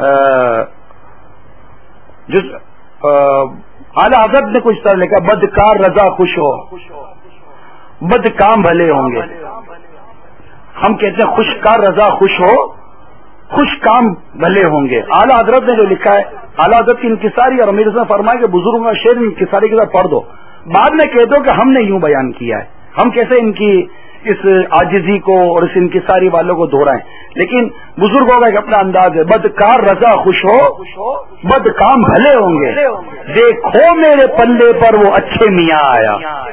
جو اعلیٰ حضرت نے کچھ طرح لکھا، بدکار رضا خوش ہو، بد کام بھلے ہوں گے. ہم کہتے ہیں خوش کار رضا خوش ہو، خوش کام بھلے ہوں گے. اعلیٰ حضرت نے جو لکھا ہے، اعلیٰ حضرت کی انکساری، اور امیر نے فرمایا کہ بزرگوں کا شعر انکساری کے ساتھ پڑھ دو، بعد میں کہہ دو کہ ہم نے یوں بیان کیا ہے. ہم کیسے ان کی اس عاجزی کو اور اس انکساری والوں کو دہرائیں، لیکن بزرگوں کا ایک اپنا انداز ہے. بدکار رضا خوش ہو، بد کام بھلے ہوں گے، دیکھو میرے پلے پر وہ اچھے میاں آیا.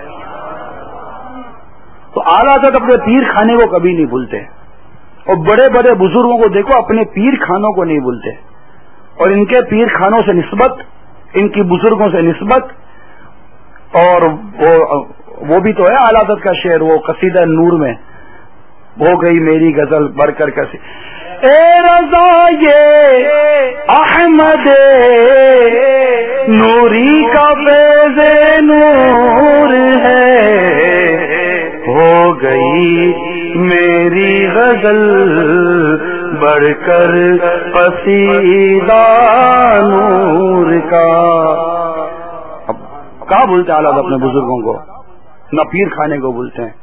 تو اعلیٰ حضرت اپنے پیر خانے کو کبھی نہیں بھولتے، اور بڑے بڑے بزرگوں کو دیکھو اپنے پیر خانوں کو نہیں بھولتے، اور ان کے پیر خانوں سے نسبت، ان کی بزرگوں سے نسبت. اور وہ وہ بھی تو ہے اعلیٰ حضرت کا شعر، وہ قصیدہ نور میں، ہو گئی میری غزل بڑھ کر کسی، اے رضا یہ احمد نوری کا فیض نور ہے، ہو گئی میری غزل بڑھ کر قصیدہ نور کا. اب کہاں بولتے اعلیٰ حضرت اپنے بزرگوں کو، نہ پیر خانے کو بولتے ہیں.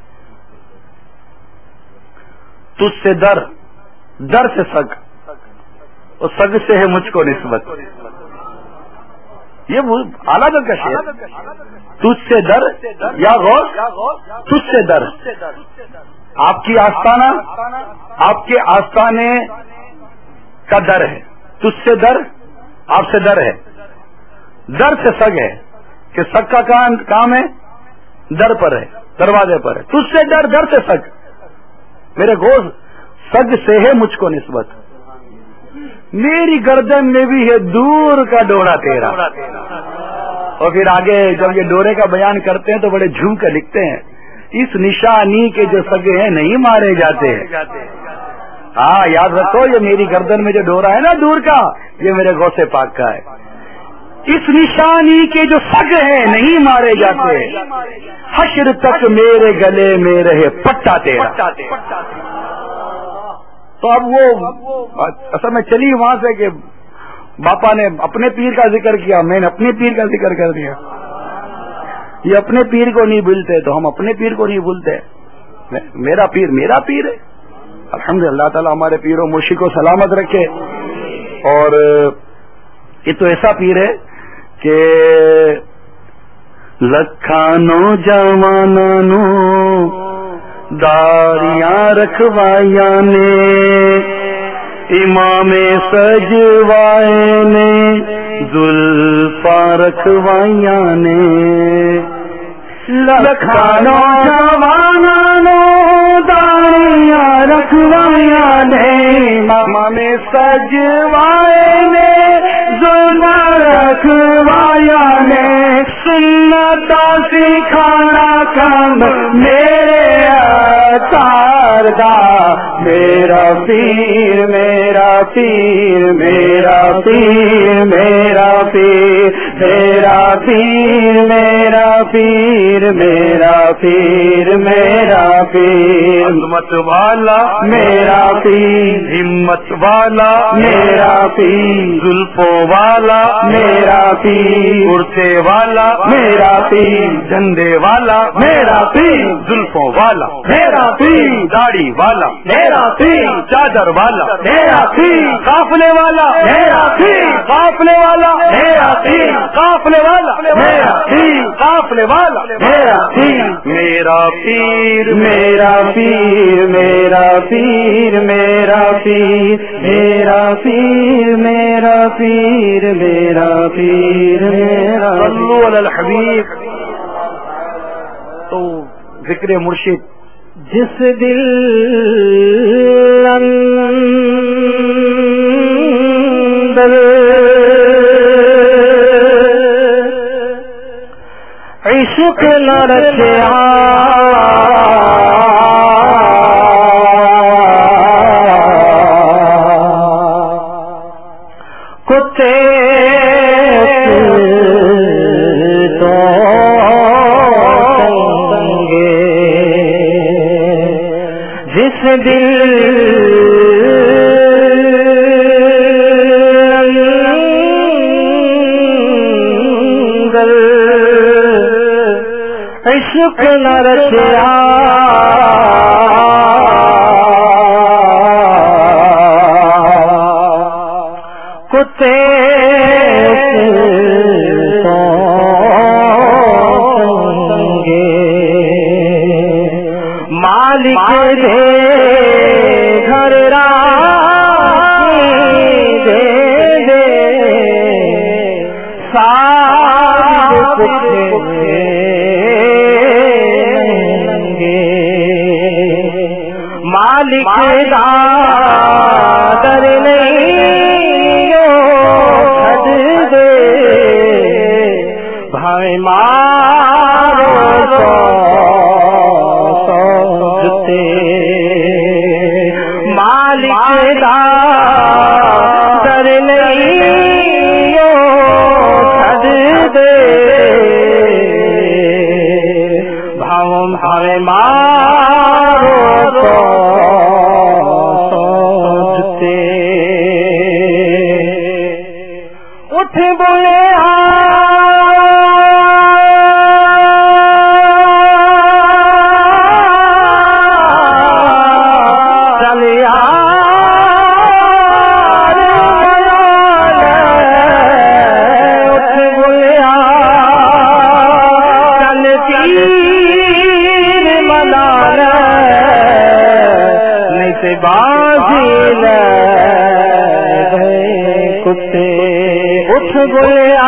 تجھ سے در، در سے سگ، اور سگ سے ہے مجھ کو نسبت. یہ اعلیٰ حضرت کا شعر. تجھ سے در، یا غوث تجھ سے در، آپ کی آستانہ، آپ کے آستانے کا در ہے. تجھ سے در، آپ سے در ہے. در سے سگ ہے کہ سگ کا کام ہے، در پر ہے، دروازے پر ہے. تجھ سے در، در سے سگ، میرے گوز سگ سے ہے مجھ کو نسبت. میری گردن میں بھی ہے دور کا ڈورا تیرا. اور پھر آگے جب یہ ڈورے کا بیان کرتے ہیں تو بڑے جھوم کر لکھتے ہیں، اس نشانی کے جو سگے ہیں نہیں مارے جاتے. ہاں یاد رکھو، یہ میری گردن میں جو ڈورا ہے نا دور کا، یہ میرے غوث پاک کا ہے. اس نشانی کے جو سگ ہیں نہیں مارے جاتے، حشر تک میرے گلے میں رہے پٹا تیرا. تو اب وہ اصل میں چلی وہاں سے کہ باپا نے اپنے پیر کا ذکر کیا، میں نے اپنے پیر کا ذکر کر دیا. یہ اپنے پیر کو نہیں بھولتے تو ہم اپنے پیر کو نہیں بھولتے. میرا پیر میرا پیر ہے. الحمدللہ، اللہ تعالیٰ ہمارے پیر و مرشد کو سلامت رکھے. اور یہ تو ایسا پیر ہے کہ لکھانو جوانانو داریاں رکھوایا نے، امام سجوائے نے زلفا رکھوایا نے. لکھانو جوانانو داریاں رکھوایا نے، امام سجوائے نے زلفا رکھوایا نے. سنتا سکھانا کم میرے عطا مردا میرا پیر میرا پیر میرا پیر میرا پیر میرا پیر میرا پیر میرا پیر میرا پیر عظمت والا میرا پیر ہمت والا میرا پیر زلفوں والا میرا پیر کرتے والا میرا پیر جھنڈے والا میرا پیر زلفوں والا میرا پیر داڑھی والا میرا پیر چادر والا میرا پیر قافلے والا میرا پیر قافلے والا میرا پیر قافلے والا میرا پیر قافلے والا میرا پیر میرا پیر میرا پیر میرا پیر میرا پیر میرا پیر میرا پیر میرا پیر میرا صلو علی الحبیب. تو ذکر مرشد جس دل اندر عشق نہ رچیا کتے تو سنگے جس دل عشق نہ رچیا کتے سنگے مالک دے گھر دے دے سارے مالک دا در نہیں چھڈ دے بھائی مارو سوتے مالک دا در نہیں چھڈ دے بھاؤ بھائی مارو سوتے اٹھ بولے بازی کتے اٹھ گیا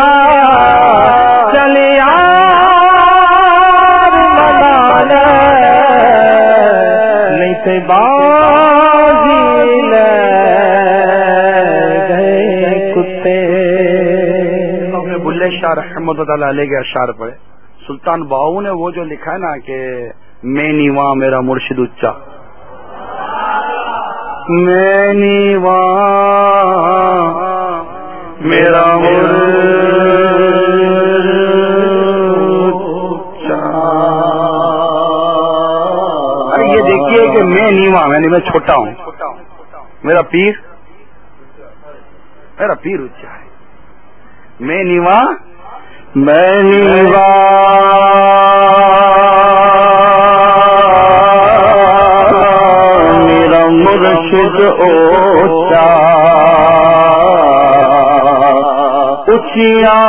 چلیا نہیں سے بازی کتے. بلے شاہ رحمۃ اللہ علیہ کے اشعار پڑھے. سلطان باہو نے وہ جو لکھا ہے نا کہ میں نیواں میرا مرشد اچا، میں نیواں میرا مرشد اچا. ارے یہ دیکھیے کہ میں نیواں یعنی میں چھوٹا ہوں، میرا پیر میرا پیر اچا ہے. میں نیواں میں نیواں میرا مرشد اوچا اچیا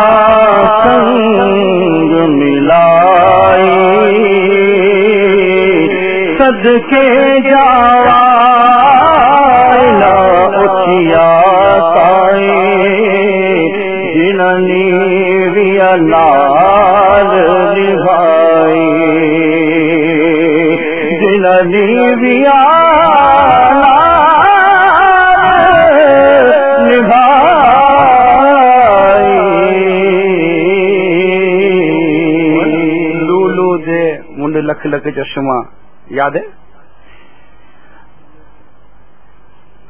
سنگ ملائی صدقے جاوا اچیا تائی جننی ویا لال نبھائی جننی ویا لال نبھائی. لولو دے منڈ لکھ لکھ چشمہ یاد ہے؟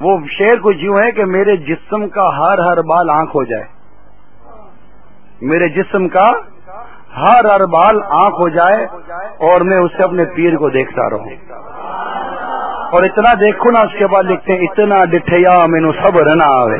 وہ شعر کچھ یوں ہے کہ میرے جسم کا ہر ہر بال آنکھ ہو جائے، میرے جسم کا ہر ہر بال آنکھ ہو جائے اور میں اسے اپنے پیر کو دیکھتا رہوں، اور اتنا دیکھو نا اس کے بعد لکھتے ہیں اتنا ڈٹھیا مینو صبر نہ آوے۔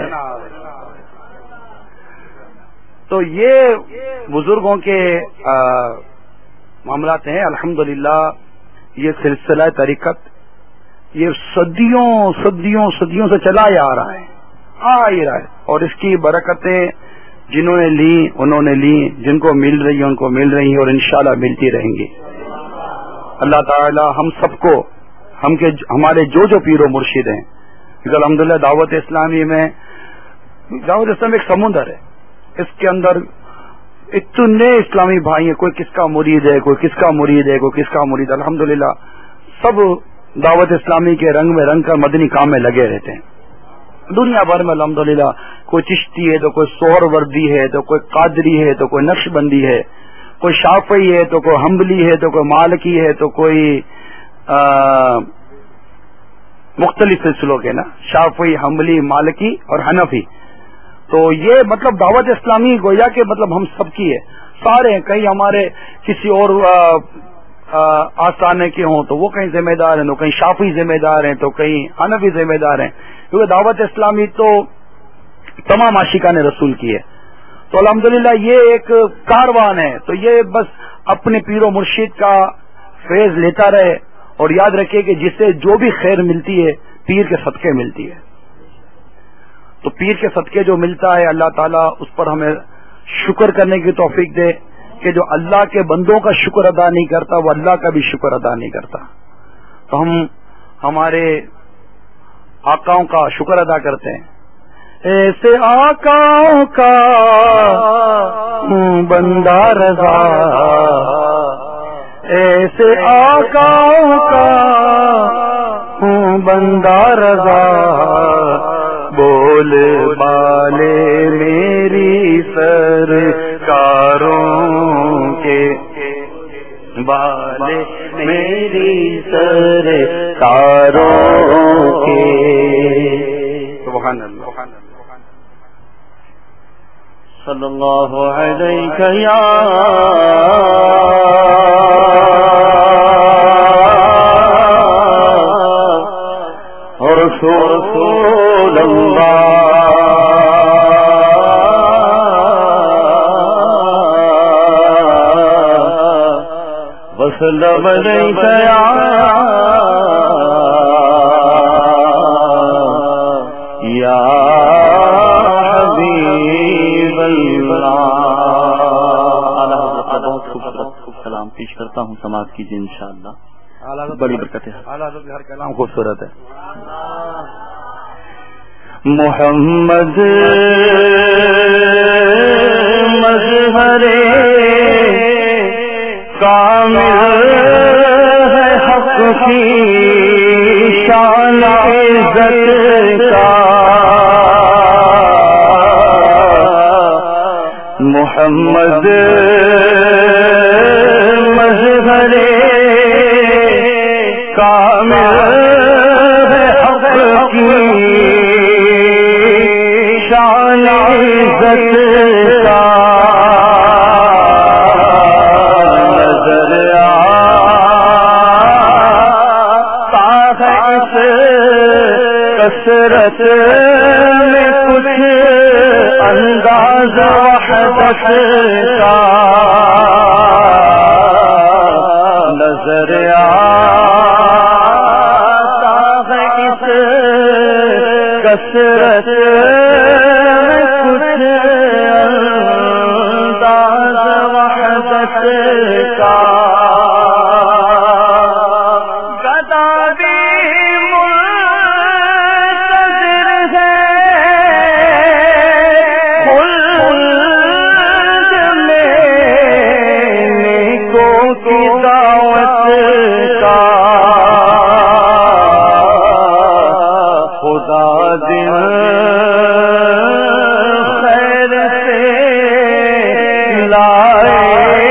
تو یہ بزرگوں کے معاملات ہیں۔ الحمدللہ یہ سلسلہ طریقت یہ صدیوں صدیوں صدیوں سے چلا ہی آ رہا ہے آ ہی رہا ہے، اور اس کی برکتیں جنہوں نے لی انہوں نے لی، جن کو مل رہی ہیں ان کو مل رہی ہیں، اور انشاءاللہ ملتی رہیں گی۔ اللہ تعالی ہم سب کو ہم کے ہمارے جو جو پیر و مرشد ہیں، الحمدللہ دعوت اسلامی میں دعوت اسلامی ایک سمندر ہے، اس کے اندر اتنے اسلامی بھائی ہیں، کوئی کس کا مرید ہے، کوئی کس کا مرید ہے، کوئی کس کا مرید ہے۔ الحمدللہ سب دعوت اسلامی کے رنگ میں رنگ کر مدنی کام میں لگے رہتے ہیں دنیا بھر میں۔ الحمدللہ کوئی چشتی ہے تو کوئی سہر وردی ہے تو کوئی قادری ہے تو کوئی نقش بندی ہے، کوئی شافعی ہے تو کوئی حنبلی ہے تو کوئی مالکی ہے تو کوئی آ مختلف سلسلوں کے نا، شافعی، حنبلی، مالکی اور حنفی۔ تو یہ مطلب دعوت اسلامی گویا کہ مطلب ہم سب کی ہے، سارے ہیں۔ کہیں ہمارے کسی اور آستانے کے ہوں تو وہ کہیں ذمہ دار ہیں، تو کہیں شافعی ذمہ دار ہیں، تو کہیں حنفی ذمہ دار ہیں، کیونکہ دعوت اسلامی تو تمام عاشقان رسول کی ہے۔ تو الحمدللہ یہ ایک کاروان ہے، تو یہ بس اپنے پیر و مرشد کا فیض لیتا رہے، اور یاد رکھے کہ جسے جو بھی خیر ملتی ہے پیر کے صدقے ملتی ہے۔ تو پیر کے صدقے جو ملتا ہے اللہ تعالیٰ اس پر ہمیں شکر کرنے کی توفیق دے، کہ جو اللہ کے بندوں کا شکر ادا نہیں کرتا وہ اللہ کا بھی شکر ادا نہیں کرتا۔ تو ہم ہمارے آقاؤں کا شکر ادا کرتے ہیں۔ ایسے آقاؤں کا بندہ رضا، ایسے آقاؤں کا بندہ رضا، بول بالے میری سرکاروں کے، بالے میری سرکاروں کے۔ سبحان اللہ، صلی اللہ علیہ یا رسول اللہ، وسلم علیک یا حبیب اللہ۔ بہت خوبصورت سلام پیش کرتا ہوں، سماعت کیجیے انشاءاللہ، بڑی برکت ہے۔ ہر کلام خوبصورت ہے۔ محمد مظہر کامل ہے حق کی شان عزت کا، محمد مظہر کامل ہے حق کی شان عزت کا، نظر آتا ہے اس کثرت میں کچھ انداز وحدت کا، نظر آتا ہے اس کثرت میں کچھ انداز وحدت کا، گدا بھی منتظر ہے خلد میں نیکوں کی دعوت کا، خدا دل خیر سے لائے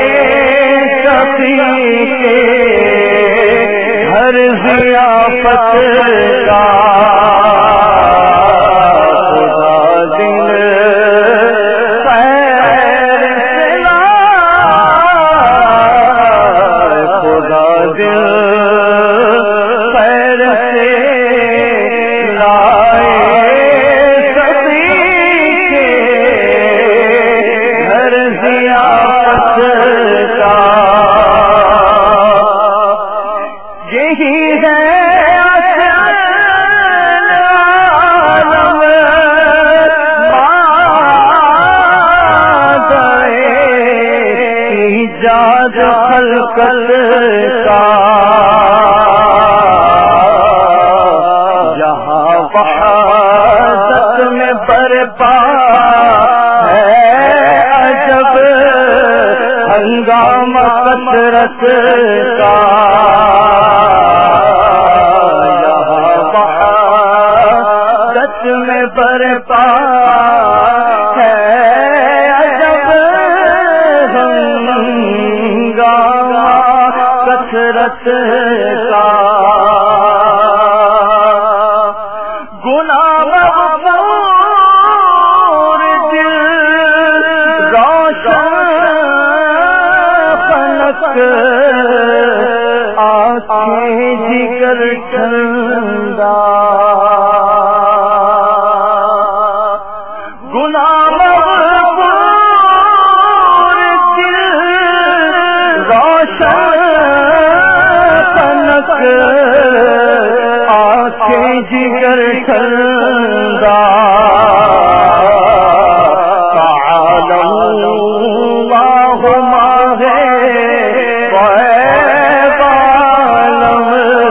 شفیع کے ہر ضیافت کا، دل خیر سے لائے سبھی کے گھر ضیافت کا یہی ہے جاد خلقت کا جہاں وحدت میں برپا ہے عجب ہنگامہ کثرت کا جہاں وحدت میں برپا ہے کثرت کا گناہ مغفور دل روشن فلک آنکھیں جگر ٹھنڈا گناہ مغفور دل روشن آنکھیں جگر ٹھنڈا تعالی اللہ ماہ غیب عالم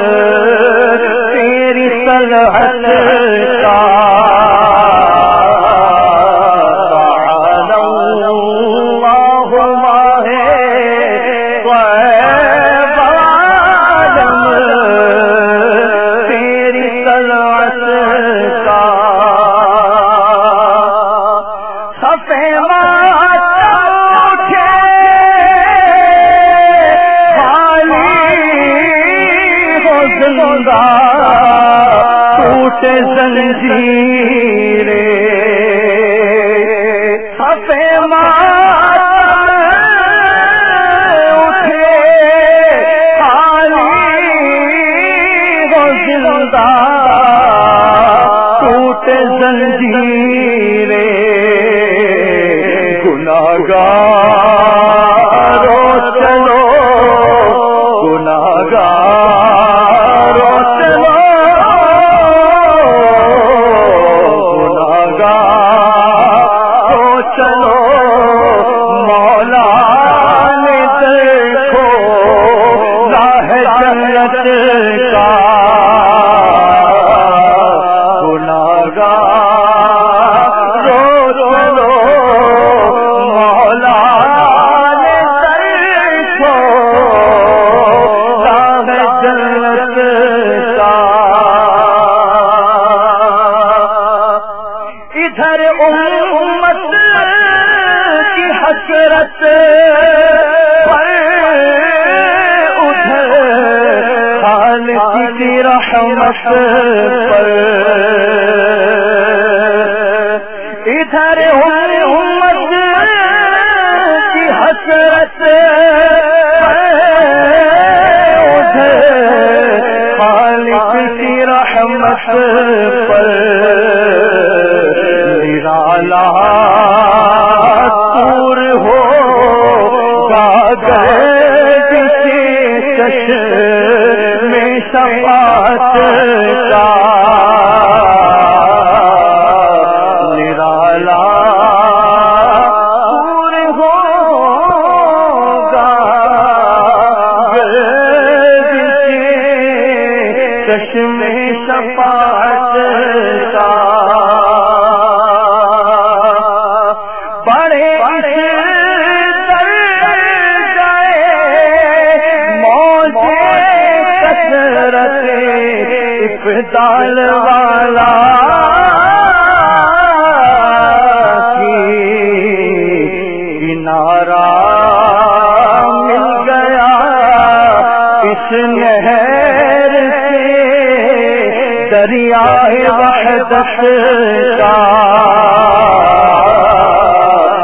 تیری صلحت کا تعالی اللہ ماہ غیب عالم تیری صلحت کا صفے ٹوٹے زنجیرے صفے اٹھے خالی ہو زندہ ٹوٹے زنجیرے گناہگارو چلو گناہگار چلو مولا نے دیکھو راہ جنت کا گناہگار چلو مولا نے دیکھو راہ جنت کا ادھر امت کی حسرت پر ادھر خالق کی رحمت پر ادھر امت کی حسرت ادھر خالق کی رحمت پر نرالا دور ہو گاگر کش میں شفاعت کا نرالا دور ہو گاگر کش میں شفاعت کا دال والا کی کنارا مل گیا اس نہر سے دریائے وحدت کا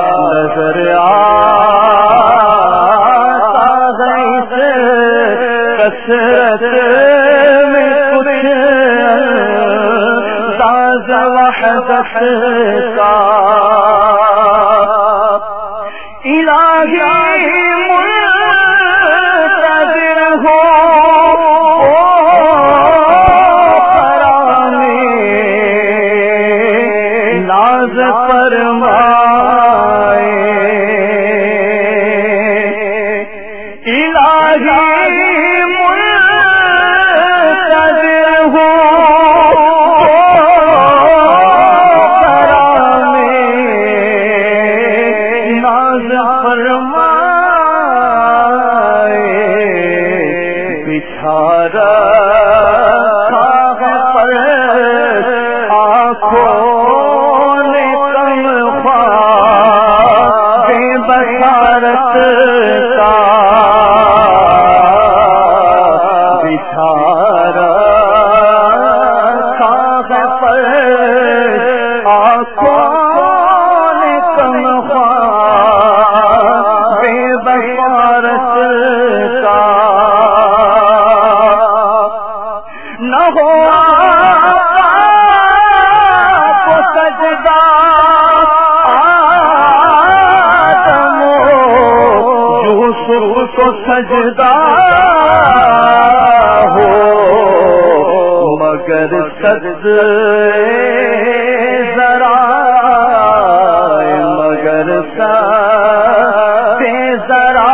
نظر آتا ہے کثرت میں کچھ انداز وحدت کا الہی منتظر ہو پرانے ناز فرمائے الہی منتظر ہو پرانے ناز فرمائے بچھارا پر آنکھوں نے کم خواہ بے بشارت کا بچھارا پر آنکھوں نے کم خواہ بے بشارت کا نہ ہو کو سجدہ آدم یوسف کو سجدہ ہو مگر سجدے ذرا مگر سجدے ذرا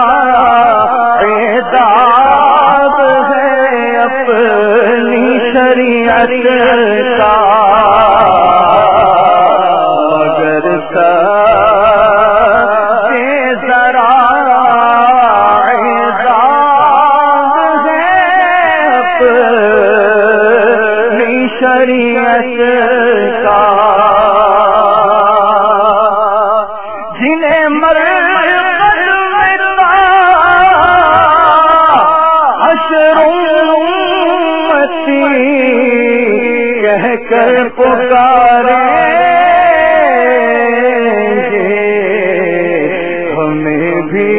عذاب ہے اپنی شریعت کا مگر سجدے ذرا عذاب ہے اپنی شریعت کا جنہیں مرغت ملتا حشر امتی کہہ کر پکاریں گے ہمیں بھی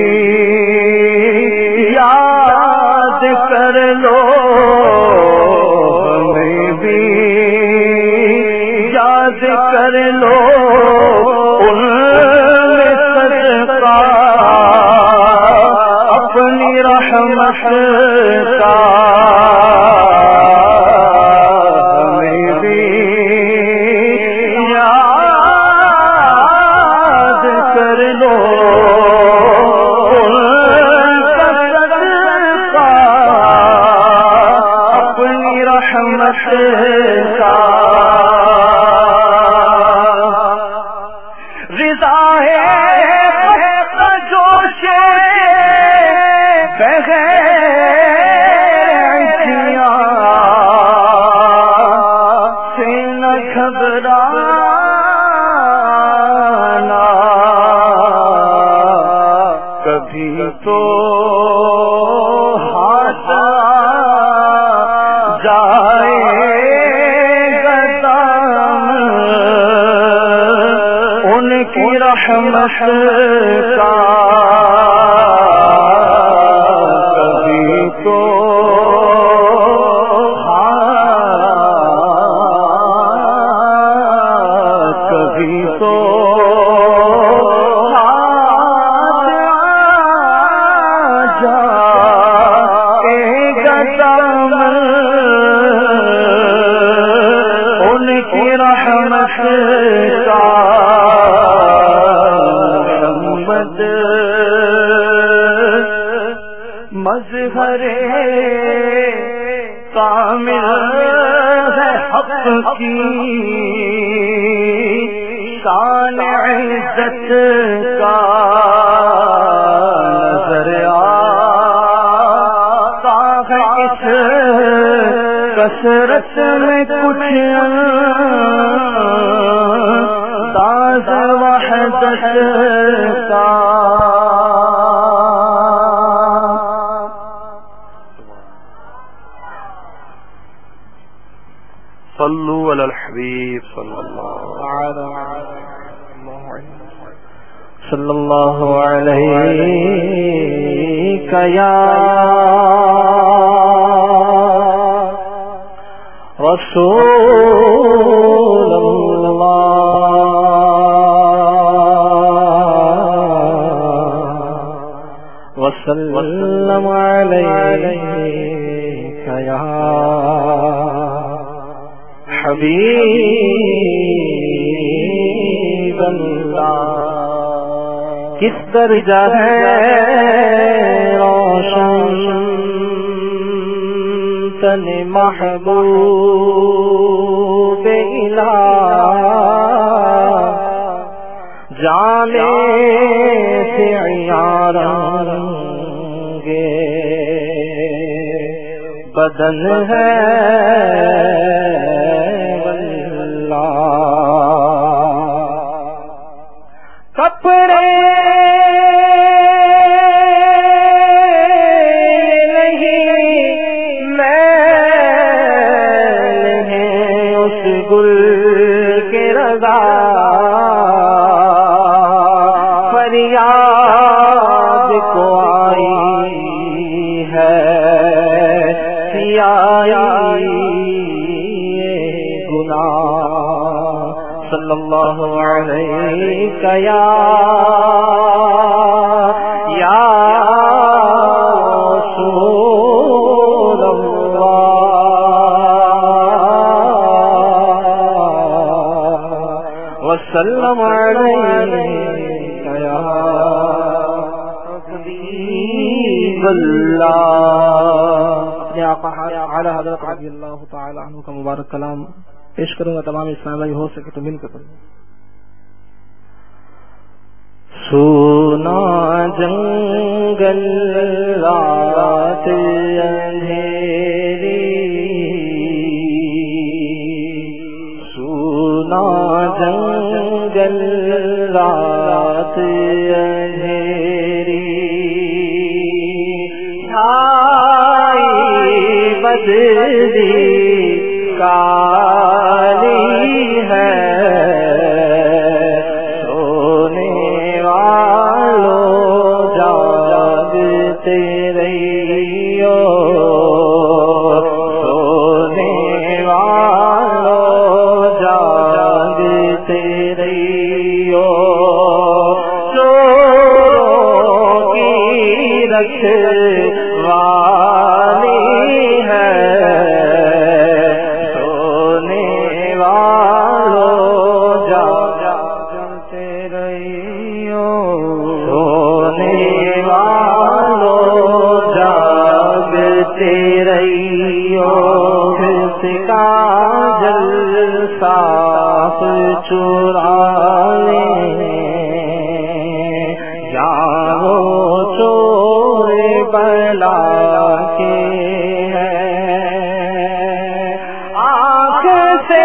یاد کر لو ہمیں بھی یاد کر لو ان میں صدقہ اپنی رحمت کا ہمیں بھی یاد کر لو ان کا صدقہ اپنی رحمت کا رضا ہے جوش سے نہ گھبرانا کبھی تو ہاتھ جائے گا ان کی رحمت کا کبھی تو کبھی تو ان کی رحمت کا محمد مظہر کامل ہے حق کی شان عزت کا نظر آتا ہے اس کثرت میں کچھ انداز وحدت کا صلو علی الحبیب صلی اللہ صلی اللہ علیہ یا رسول اللہ وسلم علیک یا حبیب اللہ. کس درجہ ہے روشن تن محبوب الہ جانے سے عیارنگے بدن ہے کپڑے نہیں میل ہیں اس گل کے رضا فریاد کو آئی ہے سیاہی گناہ صلی اللہ علیہ یا یا رسول اللہ وسلم علیہ یا حبیب اللہ. اپنے آقا اعلی حضرت رضی اللہ تعالی عنہ کا مبارک کلام پیش کروں گا. تمام اسلام بھائی ہو سکے تو مل کر پڑھیں. سونا جنگل رات اندھیری سونا جنگل رات اندھیری چھائی بدلی کالی ہے سونے والوں جاگتے رہیو سونے والوں جاگتے رہیو چوروں کی رکھوالی ہے صاف چرانے یارو چور بلا کے ہیں آنکھ سے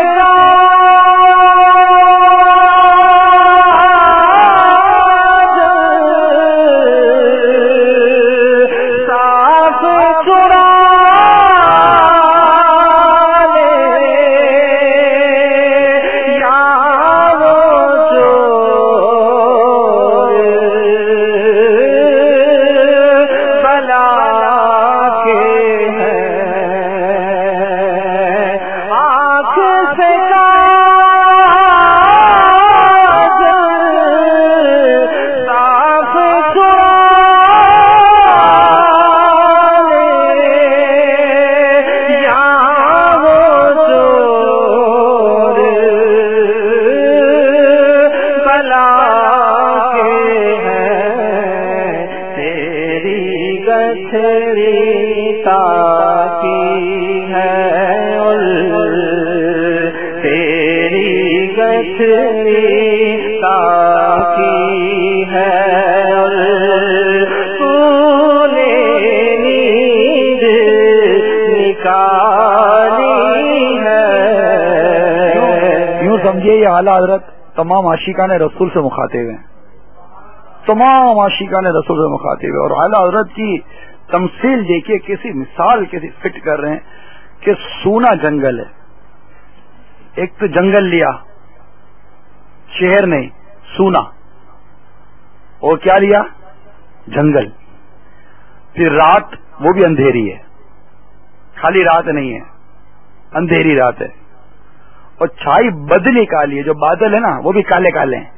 اعلیٰ حضرت تمام عاشقان رسول سے مخاطب ہیں تمام عاشقان رسول سے مخاطب ہے اور اعلیٰ حضرت کی تمثیل دیکھیے کسی مثال کسی فٹ کر رہے ہیں کہ سونا جنگل ہے. ایک تو جنگل لیا شہر نہیں سونا اور کیا لیا جنگل پھر رات وہ بھی اندھیری ہے خالی رات نہیں ہے اندھیری رات ہے، اور چھائی بدلی کالی ہے، جو بادل ہے نا وہ بھی کالے کالے ہیں.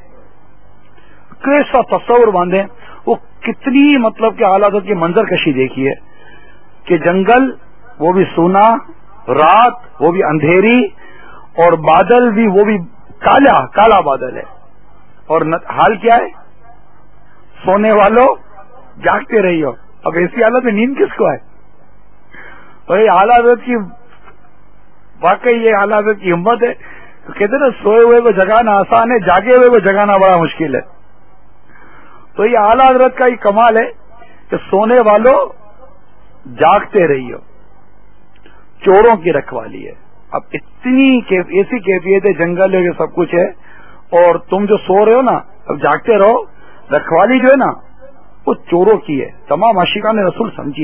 کیسا تصور باندھے، وہ کتنی مطلب کہ اعلیٰ حضرت کی منظر کشی دیکھیے کہ جنگل وہ بھی سونا، رات وہ بھی اندھیری، اور بادل بھی وہ بھی کالا کالا بادل ہے. اور حال کیا ہے؟ سونے والوں جاگتے رہی ہو. اب ایسی حالت میں نیند کس کو ہے؟ بھائی اعلیٰ حضرت کی واقعی یہ اعلیٰ حضرت کی ہمت ہے. کہتے نا سوئے ہوئے کو جگانا آسان ہے، جاگے ہوئے کو جگانا بڑا مشکل ہے. تو یہ اعلیٰ حضرت کا یہ کمال ہے کہ سونے والوں جاگتے رہی ہو، چوروں کی رکھوالی ہے. اب اتنی ایسی کیفیت ہے، جنگل ہے، سب کچھ ہے، اور تم جو سو رہے ہو نا اب جاگتے رہو. رکھوالی جو ہے نا وہ چوروں کی ہے. تمام عاشقان رسول سمجھیے،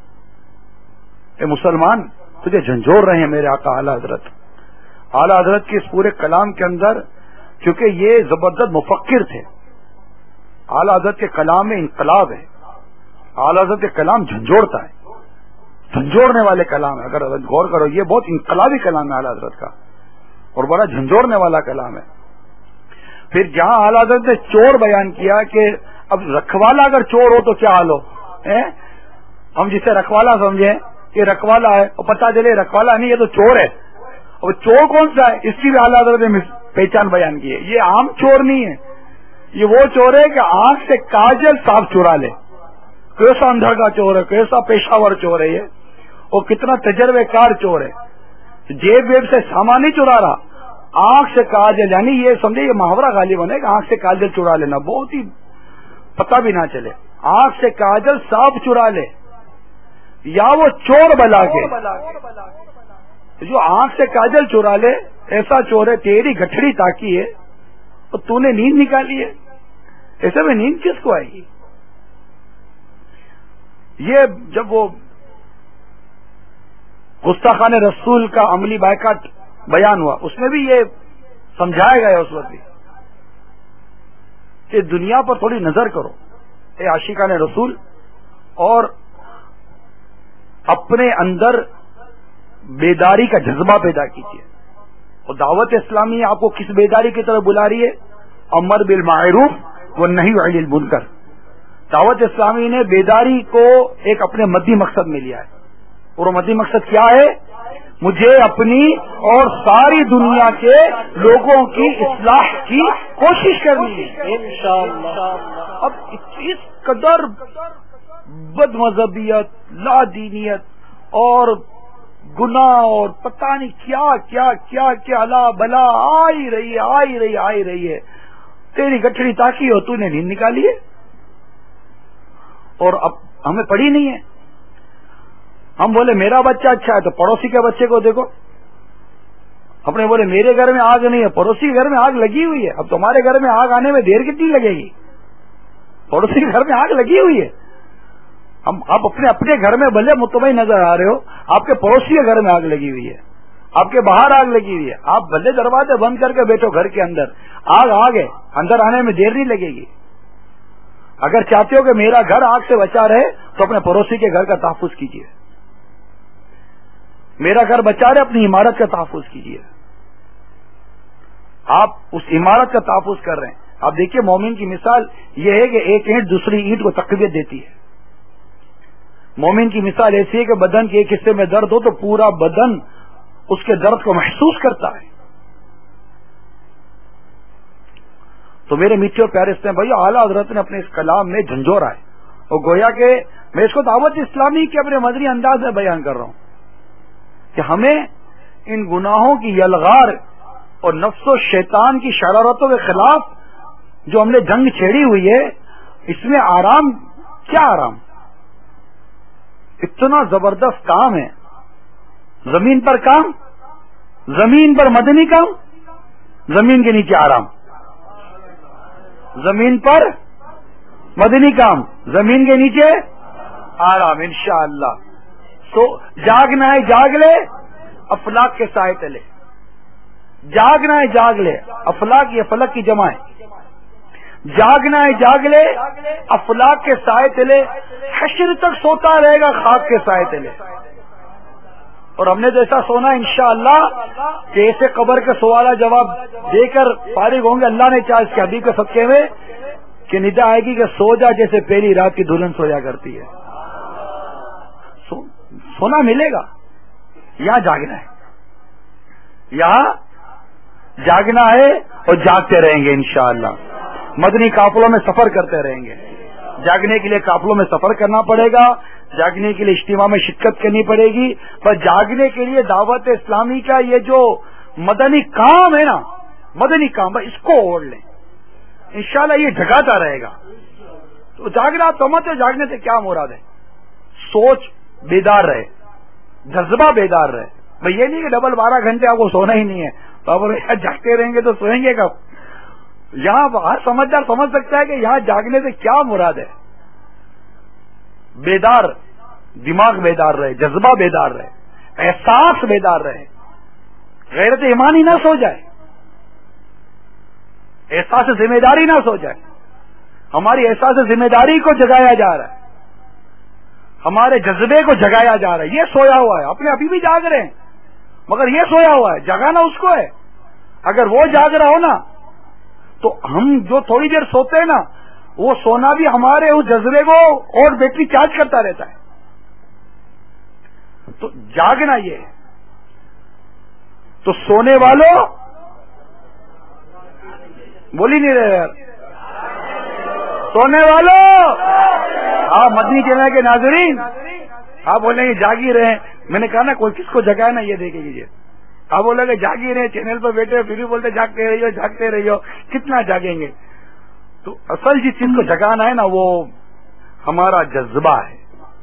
اے مسلمان تجھے جھنجھوڑ رہے ہیں میرے آقا اعلیٰ حضرت. اعلیٰ حضرت کے اس پورے کلام کے اندر، کیونکہ یہ زبردست مفکر تھے، اعلیٰ حضرت کے کلام میں انقلاب ہے. اعلیٰ حضرت کے کلام جھنجھوڑتا ہے، جھنجھوڑنے والے کلام ہے. اگر غور کرو یہ بہت انقلابی کلام ہے اعلیٰ حضرت کا، اور بڑا جھنجھوڑنے والا کلام ہے. پھر جہاں اعلیٰ حضرت نے چور بیان کیا کہ اب رکھوالا اگر چور ہو تو کیا حال ہو. ہم جسے رکھوالا سمجھیں کہ رکھوالا ہے، اور پتہ چلے رکھوالا نہیں، یہ تو چور ہے. اور چور کون سا ہے اس کی بھی اعلیٰ حضرت نے پہچان بیان کی ہے. یہ عام چور نہیں ہے، یہ وہ چور ہے کہ آنکھ سے کاجل صاف چرا لے. کیسا اندھا کا چور ہے، کیسا پیشہ ور چور ہے یہ، اور کتنا تجربے کار چور ہے. جیب ویب سے سامان نہیں چرا رہا، آنکھ سے کاجل، یعنی یہ سمجھے یہ محاورہ غالب ہونے کہ آنکھ سے کاجل چرا لینا، بہت ہی پتہ بھی نہ چلے. آنکھ سے کاجل صاف چرا لے، یا وہ چور بلا کے جو آنکھ سے کاجل چرا لے، ایسا چور ہے تیری گٹھڑی تاکی ہے اور تو نے نیند نکالی ہے. ایسے میں نیند کس کو آئے گی؟ یہ جب وہ گستاخان رسول کا عملی بائیکاٹ بیان ہوا، اس میں بھی یہ سمجھایا گیا اس وقت بھی کہ دنیا پر تھوڑی نظر کرو اے عاشقان رسول، اور اپنے اندر بیداری کا جذبہ پیدا کیجیے. اور دعوت اسلامی آپ کو کس بیداری کی طرف بلا رہی ہے؟ امر بالمعروف والنہی عن المنکر. دعوت اسلامی نے بیداری کو ایک اپنے مدی مقصد میں لیا ہے، اور وہ مدی مقصد کیا ہے؟ مجھے اپنی اور ساری دنیا کے لوگوں کی اصلاح کی کوشش کرنی ہے انشاءاللہ. اب اس قدر بد مذہبیت، لا دینیت اور گناہ اور پتہ نہیں کیا کیا کیا کیا لا بلا آئی رہی ہے آئی رہی آئی رہی ہے. تیری گٹھڑی تاکی ہو، تو نے نیند نکالی ہے، اور اب ہمیں پڑی نہیں ہے. ہم بولے میرا بچہ اچھا ہے تو پڑوسی کے بچے کو دیکھو. اپنے بولے میرے گھر میں آگ نہیں ہے، پڑوسی کے گھر میں آگ لگی ہوئی ہے. اب تمہارے گھر میں آگ آنے میں دیر کتنی لگے گی؟ پڑوسی کے گھر میں آگ لگی ہوئی ہے. ہم آپ اپنے اپنے گھر میں بھلے مطمئن نظر آ رہے ہو، آپ کے پڑوسی کے گھر میں آگ لگی ہوئی ہے، آپ کے باہر آگ لگی ہوئی ہے. آپ بھلے دروازے بند کر کے بیٹھو گھر کے اندر، آگ آگ ہے، اندر آنے میں دیر نہیں لگے گی. اگر چاہتے ہو کہ میرا گھر آگ سے بچا رہے تو اپنے پڑوسی کے گھر کا تحفظ کیجیے. میرا گھر بچا رہے، اپنی عمارت کا تحفظ کیجیے. آپ اس عمارت کا تحفظ کر رہے ہیں. آپ دیکھیے مومن کی مثال یہ ہے کہ ایک اینٹ دوسری اینٹ کو تقویت دیتی ہے. مومن کی مثال ایسی ہے کہ بدن کے ایک حصے میں درد ہو تو پورا بدن اس کے درد کو محسوس کرتا ہے. تو میرے میٹھے اور پیارے اسلام بھائی، اعلیٰ حضرت نے اپنے اس کلام میں جھنجھوڑا ہے، اور گویا کہ میں اس کو دعوت اسلامی کے اپنے مدنی انداز میں بیان کر رہا ہوں کہ ہمیں ان گناہوں کی یلغار اور نفس و شیطان کی شرارتوں کے خلاف جو ہم نے جنگ چھیڑی ہوئی ہے، اس میں آرام کیا آرام، اتنا زبردست کام ہے. زمین پر کام، زمین پر مدنی کام، زمین کے نیچے آرام. زمین پر مدنی کام، زمین کے نیچے آرام انشاءاللہ. تو جاگنا ہے جاگ لے، افلاک کے سائے تلے. جاگنا ہے جاگ لے، افلاک یہ فلک کی جمع ہے. جاگنا ہے جاگ لے، افلاک کے سائے تلے، حشر تک سوتا رہے گا خاک کے سائے تلے. اور ہم نے تو ایسا سونا انشاءاللہ کہ ایسے قبر کے سوال جواب دے کر فارغ ہوں گے. اللہ نے چاہا اس کے حبیب کے صدقے میں کہ ندا آئے گی کہ سو جا جیسے پہلی رات کی دلہن سویا کرتی ہے. سو, سونا ملے گا. یہاں جاگنا ہے, یہاں جاگنا ہے اور جاگتے رہیں گے انشاءاللہ. مدنی قافلوں میں سفر کرتے رہیں گے. جاگنے کے لیے قافلوں میں سفر کرنا پڑے گا, جاگنے کے لیے اجتماع میں شرکت کرنی پڑے گی. پر جاگنے کے لیے دعوت اسلامی کا یہ جو مدنی کام ہے نا, مدنی کام اس کو اوڑھ لیں انشاءاللہ, یہ جگاتا رہے گا. تو جاگنا آپ سمجھتے جاگنے سے کیا مراد ہے؟ سوچ بیدار رہے, جذبہ بیدار رہے. بھائی یہ نہیں کہ ڈبل بارہ گھنٹے آپ کو سونا ہی نہیں ہے تو آپ جاگتے رہیں گے تو سوئیں گے کب؟ یہاں ہر سمجھدار سمجھ سکتا ہے کہ یہاں جاگنے سے کیا مراد ہے. بیدار دماغ بیدار رہے, جذبہ بیدار رہے, احساس بیدار رہے. غیرت ایمانی نہ سو جائے, احساس ذمہ داری نہ سو جائے. ہماری احساس ذمہ داری کو جگایا جا رہا ہے, ہمارے جذبے کو جگایا جا رہا ہے. یہ سویا ہوا ہے, اپنے ابھی بھی جاگ رہے ہیں مگر یہ سویا ہوا ہے, جگانا اس کو ہے. اگر وہ جاگ رہا ہو نا تو ہم جو تھوڑی دیر سوتے ہیں نا, وہ سونا بھی ہمارے اس جذبے کو اور بیٹری چارج کرتا رہتا ہے. تو جاگنا یہ ہے. تو سونے والوں بول ہی نہیں رہے یار, سونے والوں. آپ مدنی چینل کے ناظرین آپ بولیں گے جاگی رہے. میں نے کہا نا کوئی کس کو جگائے نا, یہ دیکھے گیجیے. آپ بولیں گے جاگی رہے, چینل پر بیٹھے پھر بھی بولتے جاگتے رہیو جاگتے رہیو. کتنا جاگیں گے؟ تو اصل جس چیز کو جگانا ہے نا وہ ہمارا جذبہ ہے,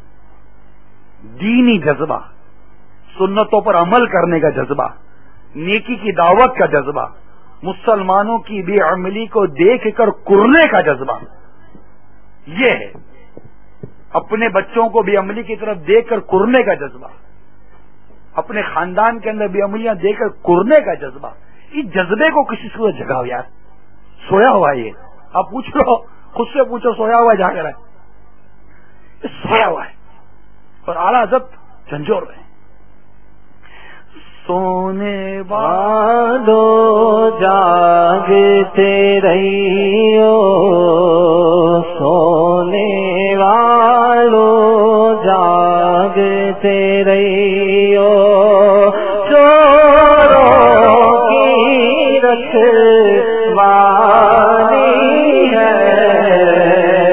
دینی جذبہ, سنتوں پر عمل کرنے کا جذبہ, نیکی کی دعوت کا جذبہ, مسلمانوں کی بے عملی کو دیکھ کر کرنے کا جذبہ. یہ ہے اپنے بچوں کو بے عملی کی طرف دیکھ کر کرنے کا جذبہ, اپنے خاندان کے اندر بے عملیاں دیکھ کر کرنے کا جذبہ. اس جذبے کو کسی سے جگاؤ یار. سویا ہوا ہے یہ, آپ پوچھ لو خود سے پوچھو, سویا ہوا جاگ رہا ہے, یہ سویا ہوا ہے. اور اعلیٰ حضرت جھنجھوڑ رہے ہیں, سونے والو جاگتے رہیو, سونے والو جاگتے رہیو, چوروں کی رکھوالی ہے,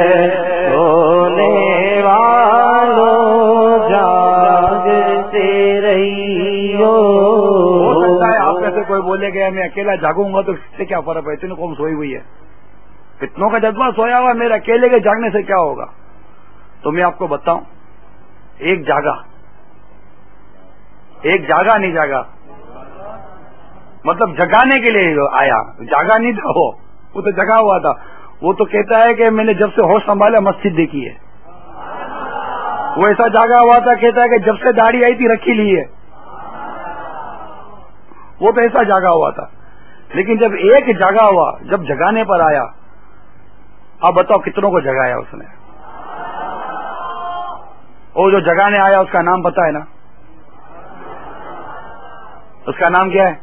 سونے والو جاگتے رہیو. کوئی بولے گیا میں اکیلا جاگوں گا تو اس سے کیا فرق ہے, اتنی قوم سوئی ہوئی ہے, کتنوں کا جذبہ سویا ہوا, میرے اکیلے کے جاگنے سے کیا ہوگا؟ تو میں آپ کو بتاؤں, ایک جاگا ایک جاگا نہیں جاگا مطلب جگانے کے لیے آیا, جاگا نہیں تھا وہ, وہ تو جگا ہوا تھا. وہ تو کہتا ہے کہ میں نے جب سے ہوش سنبھالا مسجد دیکھی ہے. وہ ایسا جاگا ہوا تھا, کہتا ہے کہ جب سے داڑھی آئی تھی رکھی لی ہے. وہ تو ایسا جاگا ہوا تھا. لیکن جب ایک جاگا ہوا, جب جگانے پر آیا, آپ بتاؤ کتنوں کو جگایا اس نے؟ وہ جو جگانے آیا اس کا نام پتا ہے نا, اس کا نام کیا ہے؟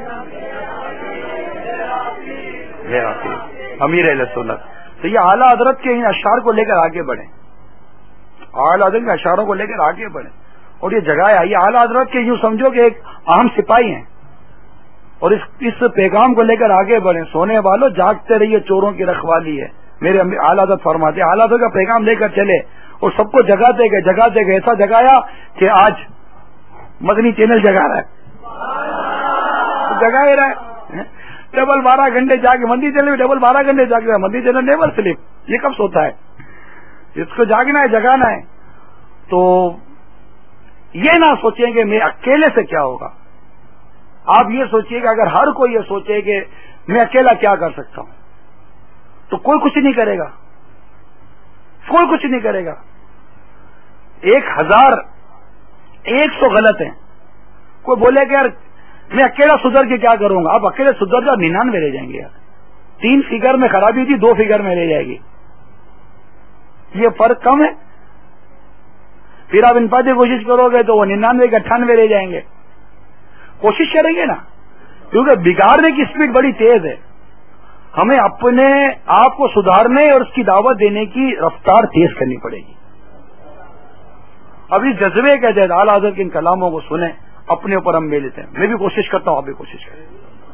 امیر اہل سنت. تو یہ اعلیٰ حضرت کے ان اشعار کو لے کر آگے بڑھیں, اعلیٰ حضرت کے اشعاروں کو لے کر آگے بڑھیں اور یہ جگایا. یہ اعلیٰ حضرت کے یوں سمجھو کہ ایک اہم سپاہی ہیں اور اس اس پیغام کو لے کر آگے بڑھیں. سونے والوں جاگتے رہیے, چوروں کی رکھوالی ہے. میرے اعلیٰ حضرت فرماتے ہیں اعلیٰ حضرت کا پیغام لے کر چلے اور سب کو جگاتے گئے جگاتے گئے. ایسا جگایا کہ آج مدنی چینل جگا رہا ہے, جگا ہی رہا ہے. ڈبل بارہ گھنٹے جاگ, مدنی چینل ڈبل بارہ گھنٹے جاگ رہا ہے. مدنی چینل نیور سلیپ, یہ کب سوتا ہے؟ اس کو جاگنا ہے, جگانا ہے. تو یہ نہ سوچیں کہ میں اکیلے سے کیا ہوگا. آپ یہ سوچیے کہ اگر ہر کوئی یہ سوچے کہ میں اکیلا کیا کر سکتا ہوں تو کوئی کچھ نہیں کرے گا, کوئی کچھ نہیں کرے گا. ایک ہزار ایک سو غلط ہیں. کوئی بولے کہ یار میں اکیلا سدھر کے کیا کروں گا. آپ اکیلے سدھر جاؤ, ننانوے رہ جائیں گے یار. تین فگر میں خرابی تھی, دو فگر میں رہ جائے گی. یہ فرق کم ہے. پھر آپ انفرادی کوشش کرو گے تو وہ ننانوے کے اٹھانوے رہ جائیں گے. کوشش کریں گے نا, کیونکہ بگاڑنے کی اسپیڈ بڑی تیز ہے. ہمیں اپنے آپ کو سدھارنے اور اس کی دعوت دینے کی رفتار تیز کرنی پڑے گی. اب اس جذبے کے تحت اعلیٰ حضرت کے ان کلاموں کو سنیں, اپنے اوپر ہم لے لیتے ہیں. میں بھی کوشش کرتا ہوں, آپ بھی کوشش کریں.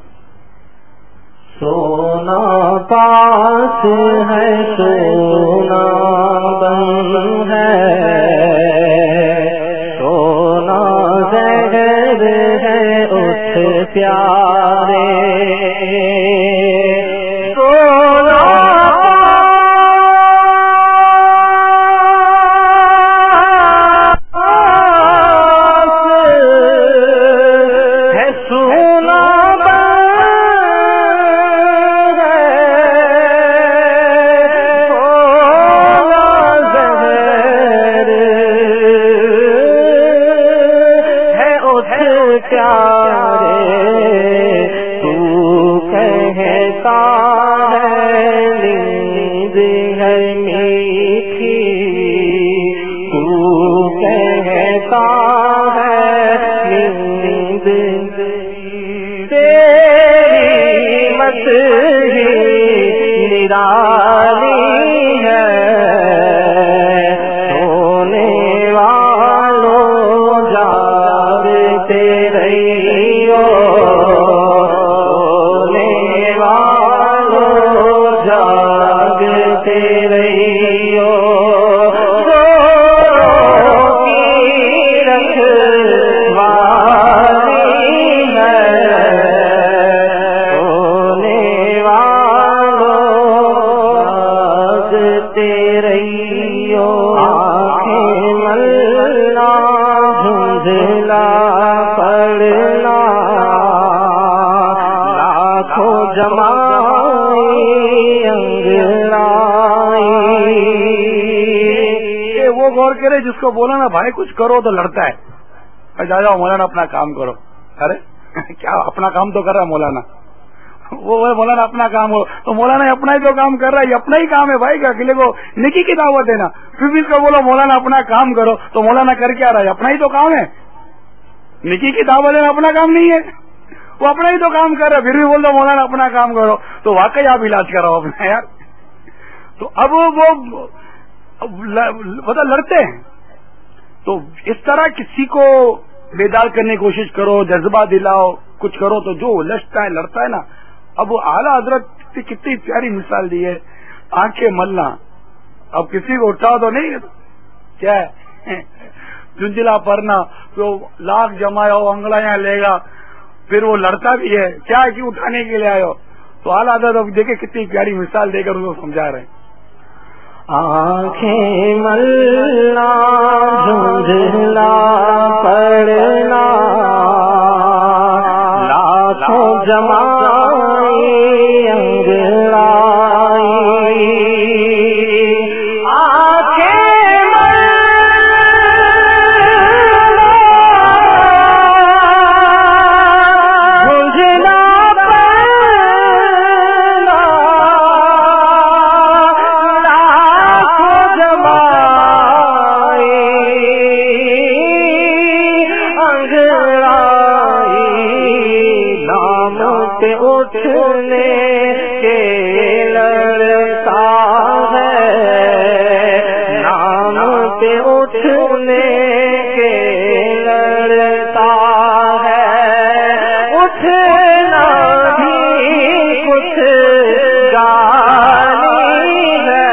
سونا پاس ہے سونا بن ہے, سونا زہر ہے اٹھ پیارے, سونا ہے سونا جس کو بولا نا بھائی کچھ کرو تو لڑتا ہے. جا جاؤ مولانا اپنا کام کرو. ارے کیا اپنا کام تو کر رہا ہے مولانا, وہ مولانا اپنا کام ہو تو مولانا اپنا ہی تو کام کر رہا ہے, یہ اپنا ہی کام ہے بھائی. کا اکیلے کو نیکی کی دعوت ہے نا, پھر بھی اس کو بولو مولانا اپنا کام کرو تو مولانا کر کیا رہا ہے؟ اپنا ہی تو کام ہے. نیکی کی دعوت دینا اپنا کام نہیں ہے, وہ اپنا ہی تو کام کر رہا ہے. پھر بھی بول دو مولانا اپنا کام کرو تو واقعی آپ علاج کراؤ اپنا یار. تو اب وہ پتا لڑتے ہیں. تو اس طرح کسی کو بیدار کرنے کی کوشش کرو, جذبہ دلاؤ, کچھ کرو تو جو الجھتا ہے لڑتا ہے نا. اب وہ اعلیٰ حضرت کی کتنی پیاری مثال دی ہے, آنکھیں ملنا. اب کسی کو اٹھاؤ تو نہیں کیا ہے جنجلا پڑنا, تو لاکھ جمائے ہو انگڑیاں لے گا, پھر وہ لڑتا بھی ہے. کیا ہے کہ اٹھانے کے لیے آئے ہو. تو اعلیٰ حضرت دیکھے کتنی پیاری مثال دے کر ان کو سمجھا رہے ہیں. آنکھیں ملنا جھنجھلا پڑنا لاکھوں جمائی انگڑائی, آنکھیں جھنجھلا اٹھنے کے لڑتا ہے, نام پہ اٹھنے کے لڑتا ہے, اٹھنا بھی کچھ گالی ہے.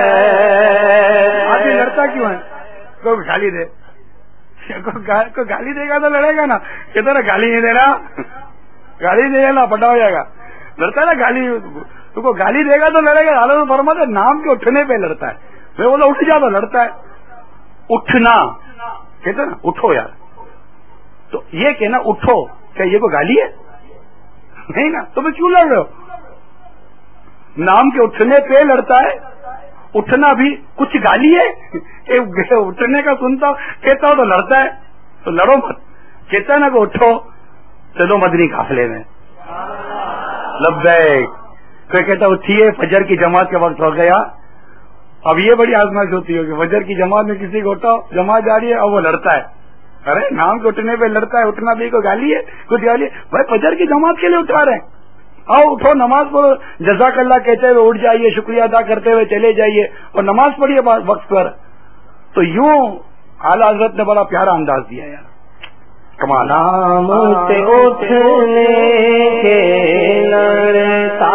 آدمی لڑتا کیوں ہے؟ کوئی گالی دے, کوئی گالی دے گا تو لڑے گا نا. کہتا نا گالی نہیں دے رہا, گالی دے گا نا پٹا ہو جائے گا. لڑتا ہے نا گالی, تو کو گالی دے گا تو لڑے گا. حالت فرماتے نام کے اٹھنے پہ لڑتا ہے. میں بولا اٹھ جا تو لڑتا ہے. اٹھنا کہتے نا اٹھو یار, تو یہ کہنا اٹھو کیا یہ کوئی گالی ہے؟ نہیں نا. تو میں کیوں لڑ رہے ہو؟ نام کے اٹھنے پہ لڑتا ہے. اٹھنا بھی کچھ گالی ہے؟ اٹھنے کا سنتا کہتا ہو تو لڑتا ہے, تو لڑو مت. کہتا ہے نا کہ اٹھو چلو مدنی قافلے میں لبیک. کوئی کہتا اٹھیے فجر کی جماعت کے وقت ہو گیا, اب یہ بڑی آزمائش ہوتی ہوگی، فجر کی جماعت میں کسی کو اٹھاؤ، جماعت جا رہی ہے اور وہ لڑتا ہے، ارے نام کے اٹھنے پہ لڑتا ہے، اٹھنا بھی کوئی گالی ہے، کچھ گالی ہے، بھائی فجر کی جماعت کے لیے اٹھا رہے ہیں، آؤ اٹھو نماز پڑھو، جزاک اللہ کہتے ہوئے اٹھ جائیے، شکریہ ادا کرتے ہوئے چلے جائیے اور نماز پڑھیے وقت پر. تو یوں اعلیٰ حضرت نے بڑا پیارا انداز دیا یار، کمال. نام سے اٹھنے کے لڑتا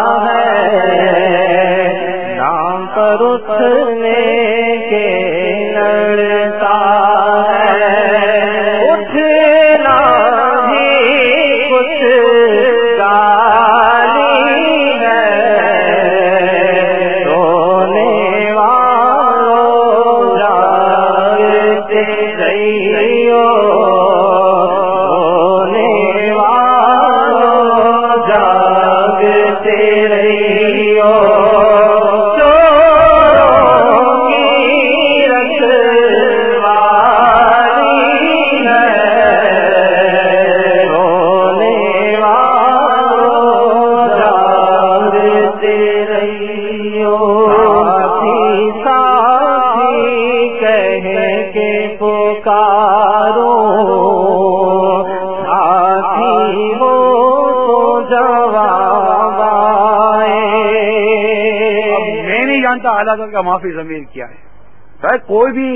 ہے، نام پر اٹھنے کے لڑتا ہے، اٹھنا بھی کچھ گالی ہے، رونے والوں جاگتے رہیو، رونے والوں جاگتے رہیو، اعلیٰ کا معافی ضمیر کیا ہے. کوئی بھی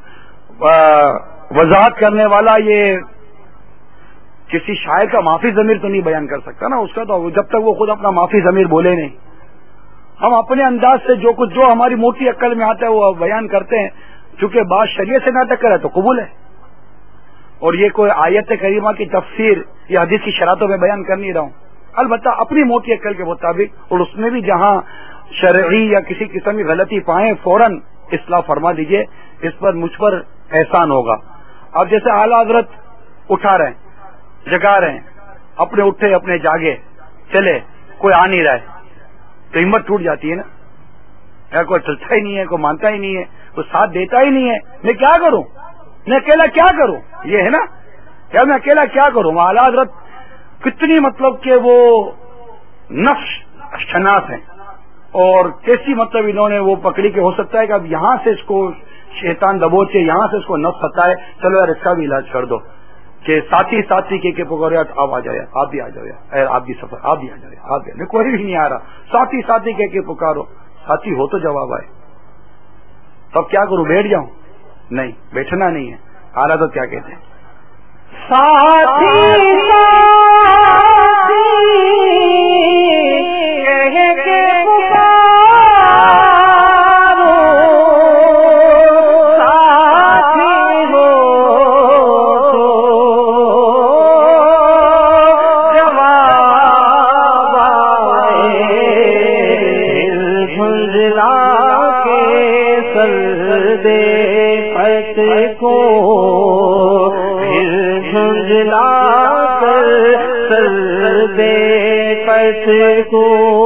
وضاحت کرنے والا یہ کسی شاعر کا معافی ضمیر تو نہیں بیان کر سکتا نا، اس کا تو جب تک وہ خود اپنا معافی ضمیر بولے نہیں. ہم اپنے انداز سے جو کچھ جو ہماری موٹی عقل میں آتا ہے وہ بیان کرتے ہیں، چونکہ بات شریعت سے نہ ٹکر ہے تو قبول ہے، اور یہ کوئی آیت کریمہ کی تفسیر یا حدیث کی شرائطوں میں بیان کر نہیں رہا ہوں، البتہ اپنی موٹی عقل کے مطابق، اور اس میں بھی جہاں شرعی یا کسی قسم کی غلطی پائیں فوراً اصلاح فرما دیجئے، اس پر مجھ پر احسان ہوگا. اب جیسے اعلیٰ حضرت اٹھا رہے ہیں، جگا رہے ہیں، اپنے اٹھے اپنے جاگے چلے، کوئی آ نہیں رہا ہے تو ہمت ٹوٹ جاتی ہے نا، یا کوئی چلتا ہی نہیں ہے، کوئی مانتا ہی نہیں ہے، کوئی ساتھ دیتا ہی نہیں ہے، میں کیا کروں، میں اکیلا کیا کروں، یہ ہے نا، کیا میں اکیلا کیا کروں. اعلیٰ حضرت کتنی مطلب کہ وہ نفس شناس ہیں، اور کیسی مطلب انہوں نے وہ پکڑی کہ ہو سکتا ہے کہ اب یہاں سے اس کو شیطان دبوچے، یہاں سے اس کو نفس ستائے، چلو یار اس کا بھی علاج کر دو، کہ ساتھی ساتھی کے پکڑے آپ آ جائے، آپ بھی آ جاؤ، آپ بھی سفر، آپ بھی آ جائے، آپ بھی، کوئی بھی نہیں آ رہا، ساتھی ساتھی کے کے پکارو، ساتھی ہو تو جواب آئے. تب کیا کروں، بیٹھ جاؤں؟ نہیں، بیٹھنا نہیں ہے. اعلیٰ تو کیا کہتے ہیں، ساتھی کو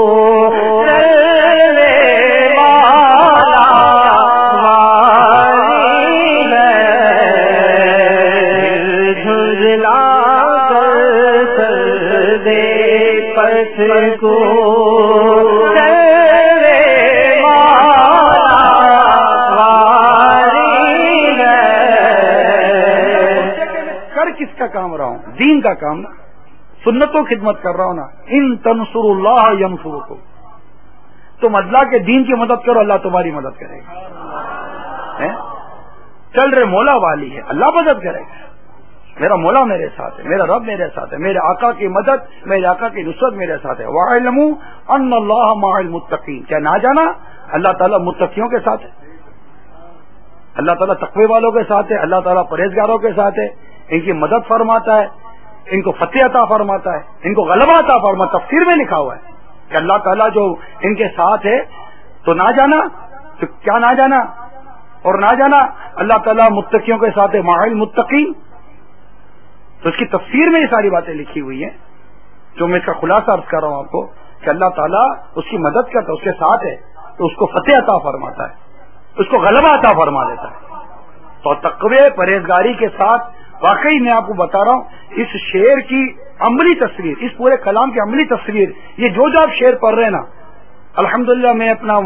کر کس کا کام رہا ہوں، دین کا کام نا، سنتوں خدمت کر رہا ہوں نا. ان تنصر اللہ ینصرکم، تم اللہ کے دین کی مدد کرو، اللہ تمہاری مدد کرے گا. چل رہے مولا والی ہے، اللہ مدد کرے گا. میرا مولا میرے ساتھ ہے، میرا رب میرے ساتھ ہے، میرے آقا کی مدد، میرے آقا کی نصرت میرے ساتھ ہے. وَاعْلَمُوا أَنَّ اللَّهَ مَعَ الْمُتَّقِينَ، کیا نہ جانا اللہ تعالیٰ متقیوں کے ساتھ ہے، اللہ تعالیٰ تقوی والوں کے ساتھ ہے، اللہ تعالیٰ پرہیزگاروں کے ساتھ ہے، ان کی مدد فرماتا ہے، ان کو فتح عطا فرماتا ہے، ان کو غلبہ عطا فرماتا ہے. تفسیر میں لکھا ہوا ہے کہ اللہ تعالیٰ جو ان کے ساتھ ہے، تو نہ جانا، تو کیا نہ جانا اور نہ جانا اللہ تعالیٰ متقیوں کے ساتھ ہے، مع المتقین. تو اس کی تفسیر میں یہ ساری باتیں لکھی ہوئی ہیں، جو میں اس کا خلاصہ عرض کر رہا ہوں آپ کو کہ اللہ تعالیٰ اس کی مدد کرتا ہے، اس کے ساتھ ہے، تو اس کو فتح عطا فرماتا ہے، اس کو غلبہ عطا فرما دیتا ہے. تو تقوی پرہیزگاری کے ساتھ واقعی میں آپ کو بتا رہا ہوں، اس شعر کی عملی تصویر، اس پورے کلام کی عملی تصویر، یہ جو جو آپ شعر پڑھ رہے ہیں نا، الحمدللہ میں اپنا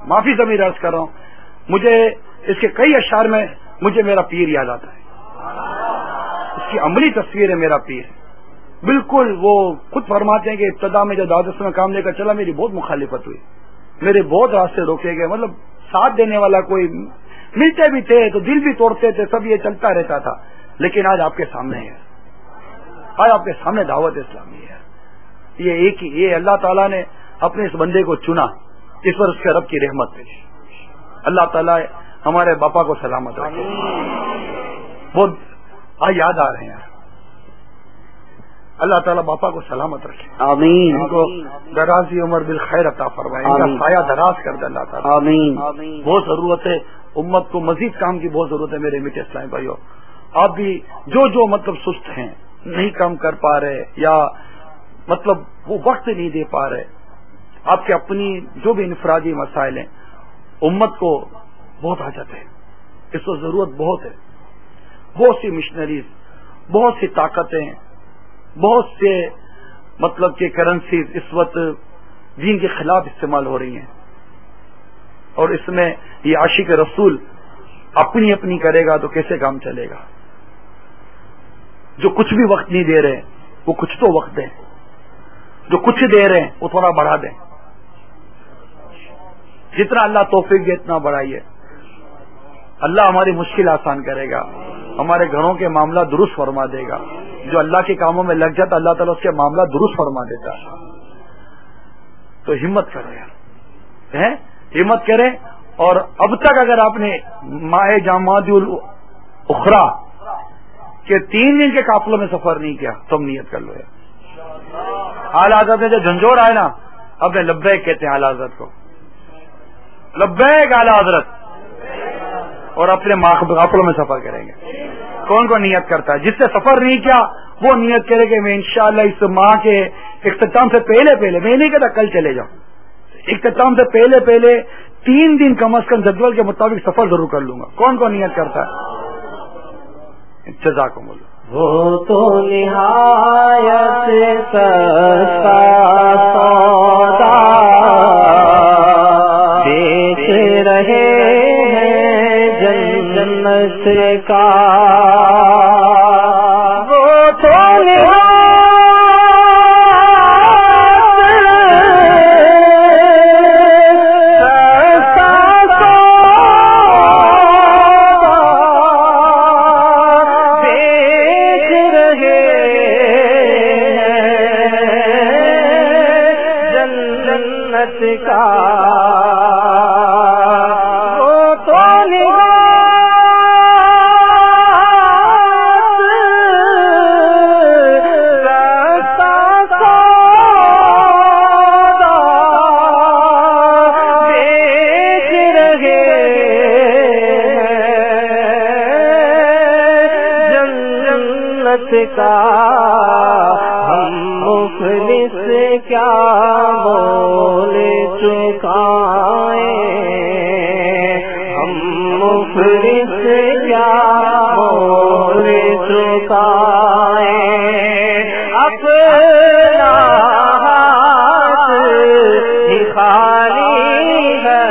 معافی ضمیر عرض کر رہا ہوں, مجھے اس کے کئی اشعار میں مجھے میرا پیر یاد آتا ہے. اس کی عملی تصویر ہے میرا پیر. بالکل وہ خود فرماتے ہیں کہ ابتدا میں جو دعوت میں کام لے کر چلا میری بہت مخالفت ہوئی, میرے بہت راستے روکے گئے, مطلب ساتھ دینے والا کوئی ملتے بھی تھے تو دل بھی توڑتے تھے, سب یہ چلتا رہتا تھا. لیکن آج آپ کے سامنے ہے, آج آپ کے سامنے دعوت اسلامی ہے. یہ ایک ہی, یہ اللہ تعالیٰ نے اپنے اس بندے کو چنا, اس پر اس کے رب کی رحمت تھی. اللہ تعالیٰ ہمارے باپا کو سلامت رکھے. بہت آج یاد آ رہے ہیں, اللہ تعالیٰ باپا کو سلامت رکھے, آمین. ان کو درازی عمر بالخیر عطا فرمائے, ان کا سایہ دراز کر دے اللہ تعالیٰ. آمین. بہت ضرورت ہے امت کو, مزید کام کی بہت ضرورت ہے میرے میٹھے اسلامی بھائیوں. آپ بھی جو جو مطلب سست ہیں, نہیں کام کر پا رہے یا مطلب وہ وقت نہیں دے پا رہے, آپ کے اپنی جو بھی انفرادی مسائل ہیں, امت کو بہت حاجت ہے, اس کو ضرورت بہت ہے. بہت سی مشنریز, بہت سی طاقتیں, بہت سے مطلب کہ کرنسیز اس وقت دین کے خلاف استعمال ہو رہی ہیں, اور اس میں یہ عاشق رسول اپنی اپنی کرے گا تو کیسے کام چلے گا. جو کچھ بھی وقت نہیں دے رہے وہ کچھ تو وقت دیں, جو کچھ دے رہے ہیں وہ تھوڑا بڑھا دیں. جتنا اللہ توفیق دے اتنا بڑھائیے. اللہ ہماری مشکل آسان کرے گا, ہمارے گھروں کے معاملہ درست فرما دے گا. جو اللہ کے کاموں میں لگ جاتا اللہ تعالیٰ اس کے معاملہ درست فرما دیتا. تو ہمت کریں, ہمت کریں. اور اب تک اگر آپ نے ماہ جمادی الاخری کے تین دن کے قافلوں میں سفر نہیں کیا تو ہم نیت کر لو. اعلی حضرت نے جو جھنجھوڑ آئے نا, اب لبیک کہتے ہیں اعلی حضرت کو, لبیک اعلی حضرت, اور اپنے قافلوں میں سفر کریں گے. کون کون نیت کرتا ہے؟ جس نے سفر نہیں کیا وہ نیت کرے کہ میں انشاءاللہ اس ماہ کے اختتام سے پہلے پہلے, میں نہیں کہتا کل چلے جاؤں, اختتام سے پہلے پہلے تین دن کم از کم جدول کے مطابق سفر ضرور کر لوں گا. کون کون نیت کرتا ہے؟ جزاکم اللہ. وہ تو نہایت سستا سودا بیچ رہے ہیں جنت کا, وہ تو کا ہم مفلس کیا بول چکائیں, ہم مفلس کیا بول چکائیں. اپنا ہاتھ ہی خالی ہے,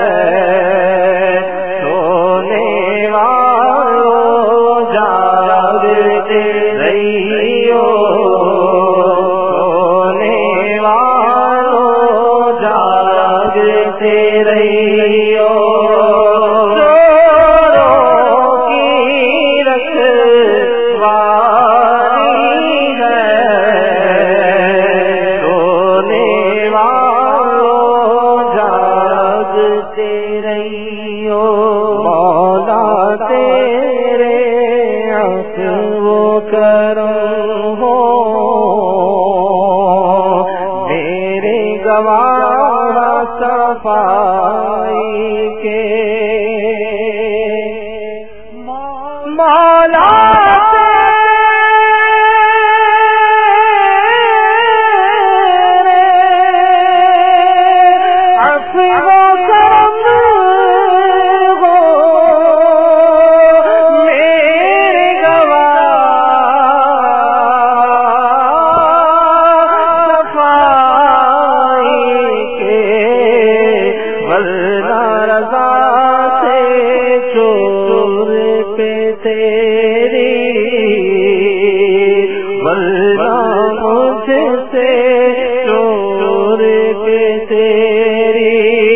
سونے والوں جاگتے رہیو, سونے والوں جاگتے رہیو. چوروں کی رکھوالی ہے, سونے والوں جاگتے رہیو. مولا تیرے عفو کرم ہو, میرے گواہ صفائی کے. مولا ورنہ مجھ سے چور کے تیری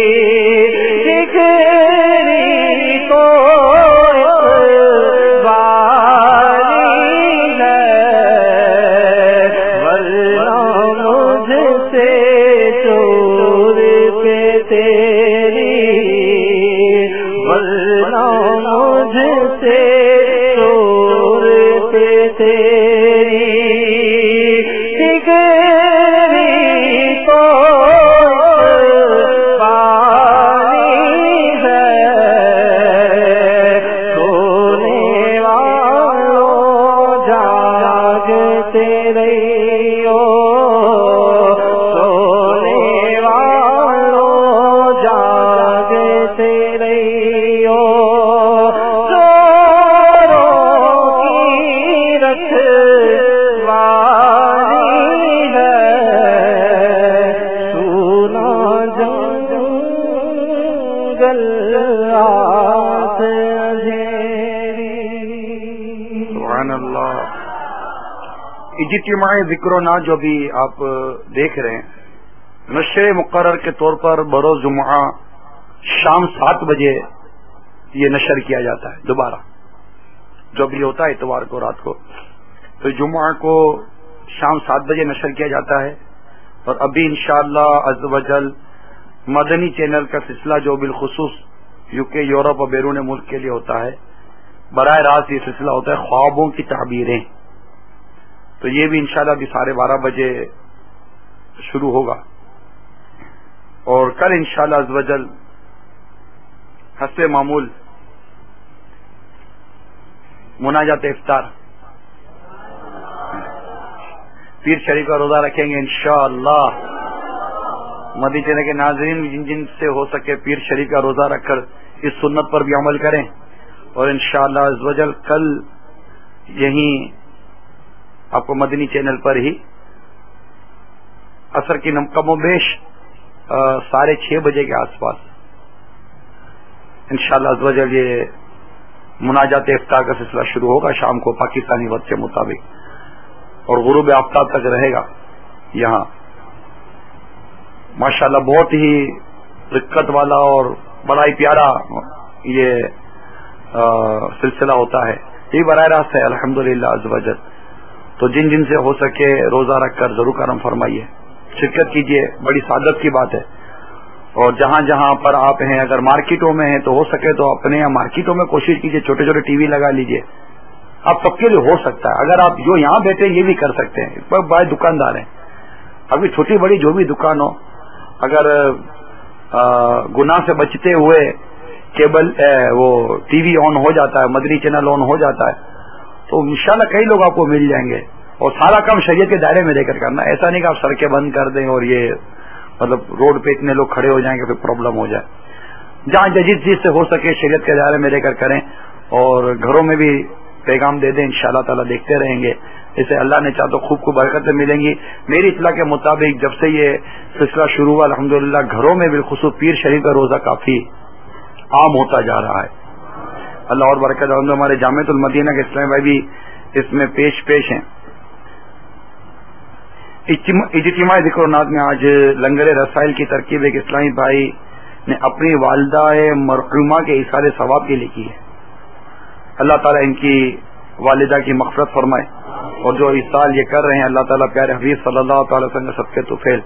جگری کو باری ہے، ورنہ مجھ سے چور کے تیری، ورنہ مجھ سے چور کے تیری جگری کو باری ہے، سونے والوں جاگتے رہیو، سونے والوں جاگتے رہیو، اجتماع ذکر و نا جو بھی آپ دیکھ رہے ہیں، نشر مقرر کے طور پر بروز جمعہ شام سات بجے یہ نشر کیا جاتا ہے دوبارہ، جو بھی ہوتا ہے اتوار کو رات کو، تو جمعہ کو شام سات بجے نشر کیا جاتا ہے۔ اور ابھی انشاءاللہ عز و جل مدنی چینل کا سلسلہ جو بالخصوص یو کے یورپ اور بیرون ملک کے لیے ہوتا ہے، براہ راست یہ سلسلہ ہوتا ہے خوابوں کی تعبیریں، تو یہ بھی انشاءاللہ ابھی ساڑھے بارہ بجے شروع ہوگا۔ اور کل انشاءاللہ عز و جل حسب معمول مناجات افطار پیر شریف کا روزہ رکھیں گے انشاءاللہ۔ مدنی چینل کے ناظرین جن جن سے ہو سکے پیر شریف کا روزہ رکھ کر اس سنت پر بھی عمل کریں، اور انشاءاللہ عز و جل کل یہیں آپ کو مدنی چینل پر ہی عصر کی کم و بیش ساڑھے چھ بجے کے آس پاس انشاءاللہ عز و جل یہ مناجات افطار کا سلسلہ شروع ہوگا شام کو پاکستانی وقت کے مطابق، اور غروب آفتاب تک رہے گا یہاں۔ ماشاءاللہ بہت ہی دقت والا اور بڑا ہی پیارا یہ سلسلہ ہوتا ہے، یہ براہ راست ہے الحمدللہ عز و جل۔ تو جن جن سے ہو سکے روزہ رکھ کر ضرور کرم فرمائیے، شرکت کیجیے، بڑی سعادت کی بات ہے۔ اور جہاں جہاں پر آپ ہیں، اگر مارکیٹوں میں ہیں تو ہو سکے تو اپنے یہاں مارکیٹوں میں کوشش کیجیے، چھوٹے چھوٹے ٹی وی لگا لیجیے، آپ سب کے لیے ہو سکتا ہے۔ اگر آپ جو یہاں بیٹھے یہ بھی کر سکتے ہیں، بڑے دکاندار ہیں، ابھی چھوٹی بڑی جو بھی دکان ہو، اگر گناہ سے بچتے ہوئے کیبل وہ ٹی وی آن ہو جاتا ہے، مدنی چینل آن ہو جاتا ہے، تو انشاءاللہ کئی لوگ آپ کو مل جائیں گے۔ اور سارا کام شریعت کے دائرے میں لے کر کرنا، ایسا نہیں کہ آپ سڑکیں بند کر دیں اور یہ مطلب روڈ پہ اتنے لوگ کھڑے ہو جائیں گے پھر پرابلم ہو جائے۔ جہاں جس چیز سے ہو سکے شریعت کے دائرے میں لے کر کریں، اور گھروں میں بھی پیغام دے دیں، انشاءاللہ تعالیٰ دیکھتے رہیں گے، اسے اللہ نے چاہ تو خوب خوب برکتیں ملیں گی۔ میری اطلاع کے مطابق جب سے یہ سلسلہ شروع ہوا الحمدللہ گھروں میں بالخصوص پیر شریف کا روزہ کافی عام ہوتا جا رہا ہے، اللہ اور برکت۔ ہمارے جامعۃ المدینہ کے اسلامی بھائی بھی اس میں پیش پیش ہیں۔ اجتماع ذکر و نات میں آج لنگر رسائل کی ترکیب ایک اسلامی بھائی نے اپنی والدہ مرحومہ کے ایصال ثواب کے لیے کی ہے، اللہ تعالیٰ ان کی والدہ کی مغفرت فرمائے، اور جو ایصال یہ کر رہے ہیں اللہ تعالیٰ پیارے حبیب صلی اللہ تعالی وسلم سب کے طفیل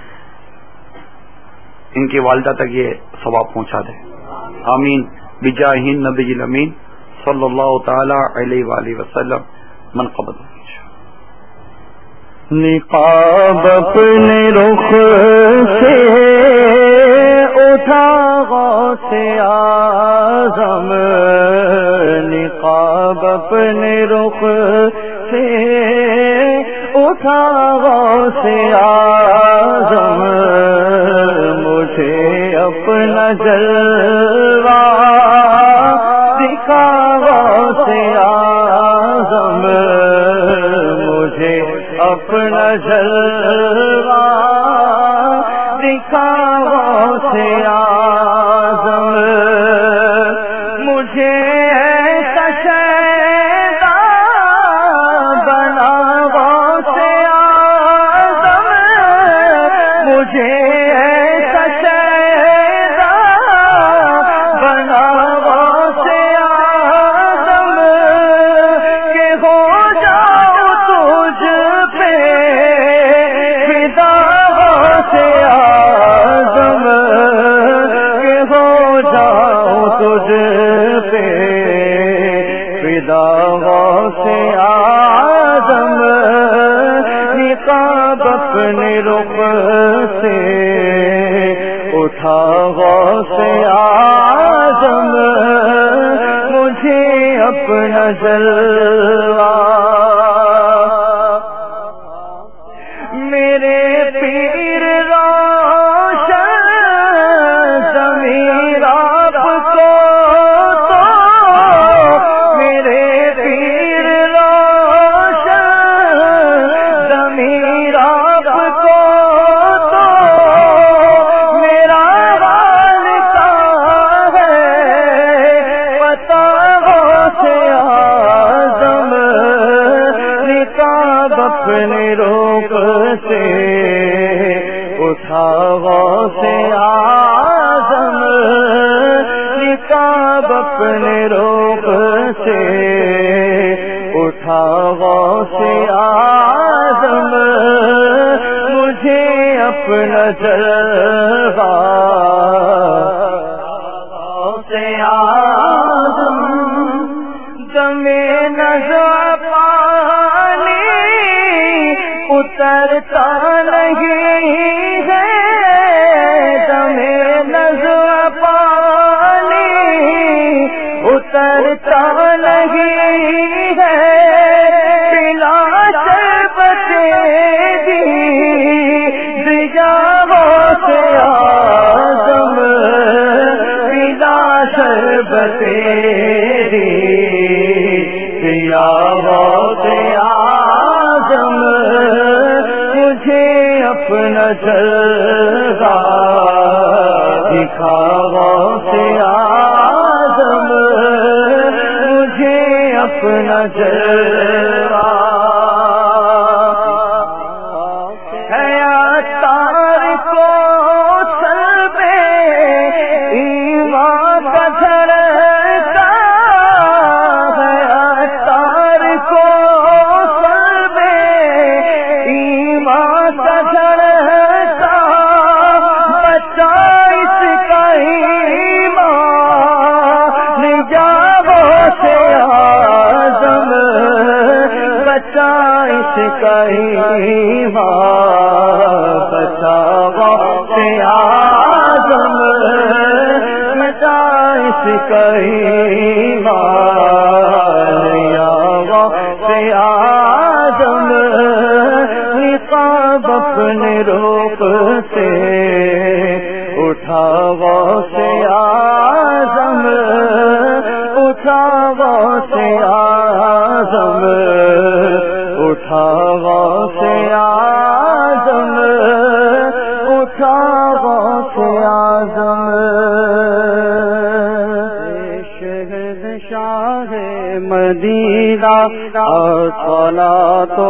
ان کی والدہ تک یہ ثواب پہنچا دے، آمین بجاہ النبی الامین صلی اللہ تعالی علیہ وآلہ وسلم۔ من قبل نقاب اپنے رخ سے اٹھا غوث اعظم، نقاب اپنے رخ سے اٹھا غوث اعظم، مجھے اپنا جلوہ دکھا غوث اعظم، مجھے اپنا جلوہ دکھا غوث اعظم، مجھے ایسا شیدا بنا غوث اپنے رخ سے اٹھا غوث اعظم مجھے اپنا جلوہ میرے پیر روشن ضمیر آپ کو تو میرے پیر روشن ضمیر آپ کو تو میرا حال کا ہے پتہ غوث اعظم نقاب اپنے روپ سے اٹھا غوث اعظم نقاب اپنے روپ سے اٹھا غوث اعظم مجھے اپنا جلوہ غوث اعظم دمے نظر پانی اترتا نہیں ہے دمے نظر پانی اترتا نہیں ہے بنا شربت دی دیا غوث اعظم بنا شربت دی دیا غوث اعظم مجھے اپنا جلوہ دکھا غوث اعظم مجھے اپنا جلوہ ہے عطار کو سلبے ایمان کا جھلکا ہے عطار کو سلبے ایمان کا جھلکا بچہ اس کا ایمان جا غوث اعظم بچہ اس کا ایمان بچہ غوث اعظم بچہ اس کا ایمان یا غوث اعظم نقاب اپنے روپ سے اٹھا غوث اعظم اٹھا غوث اعظم اٹھا غوث اعظم اٹھا غوث اعظم شہنشاہ مدینہ الصلاۃ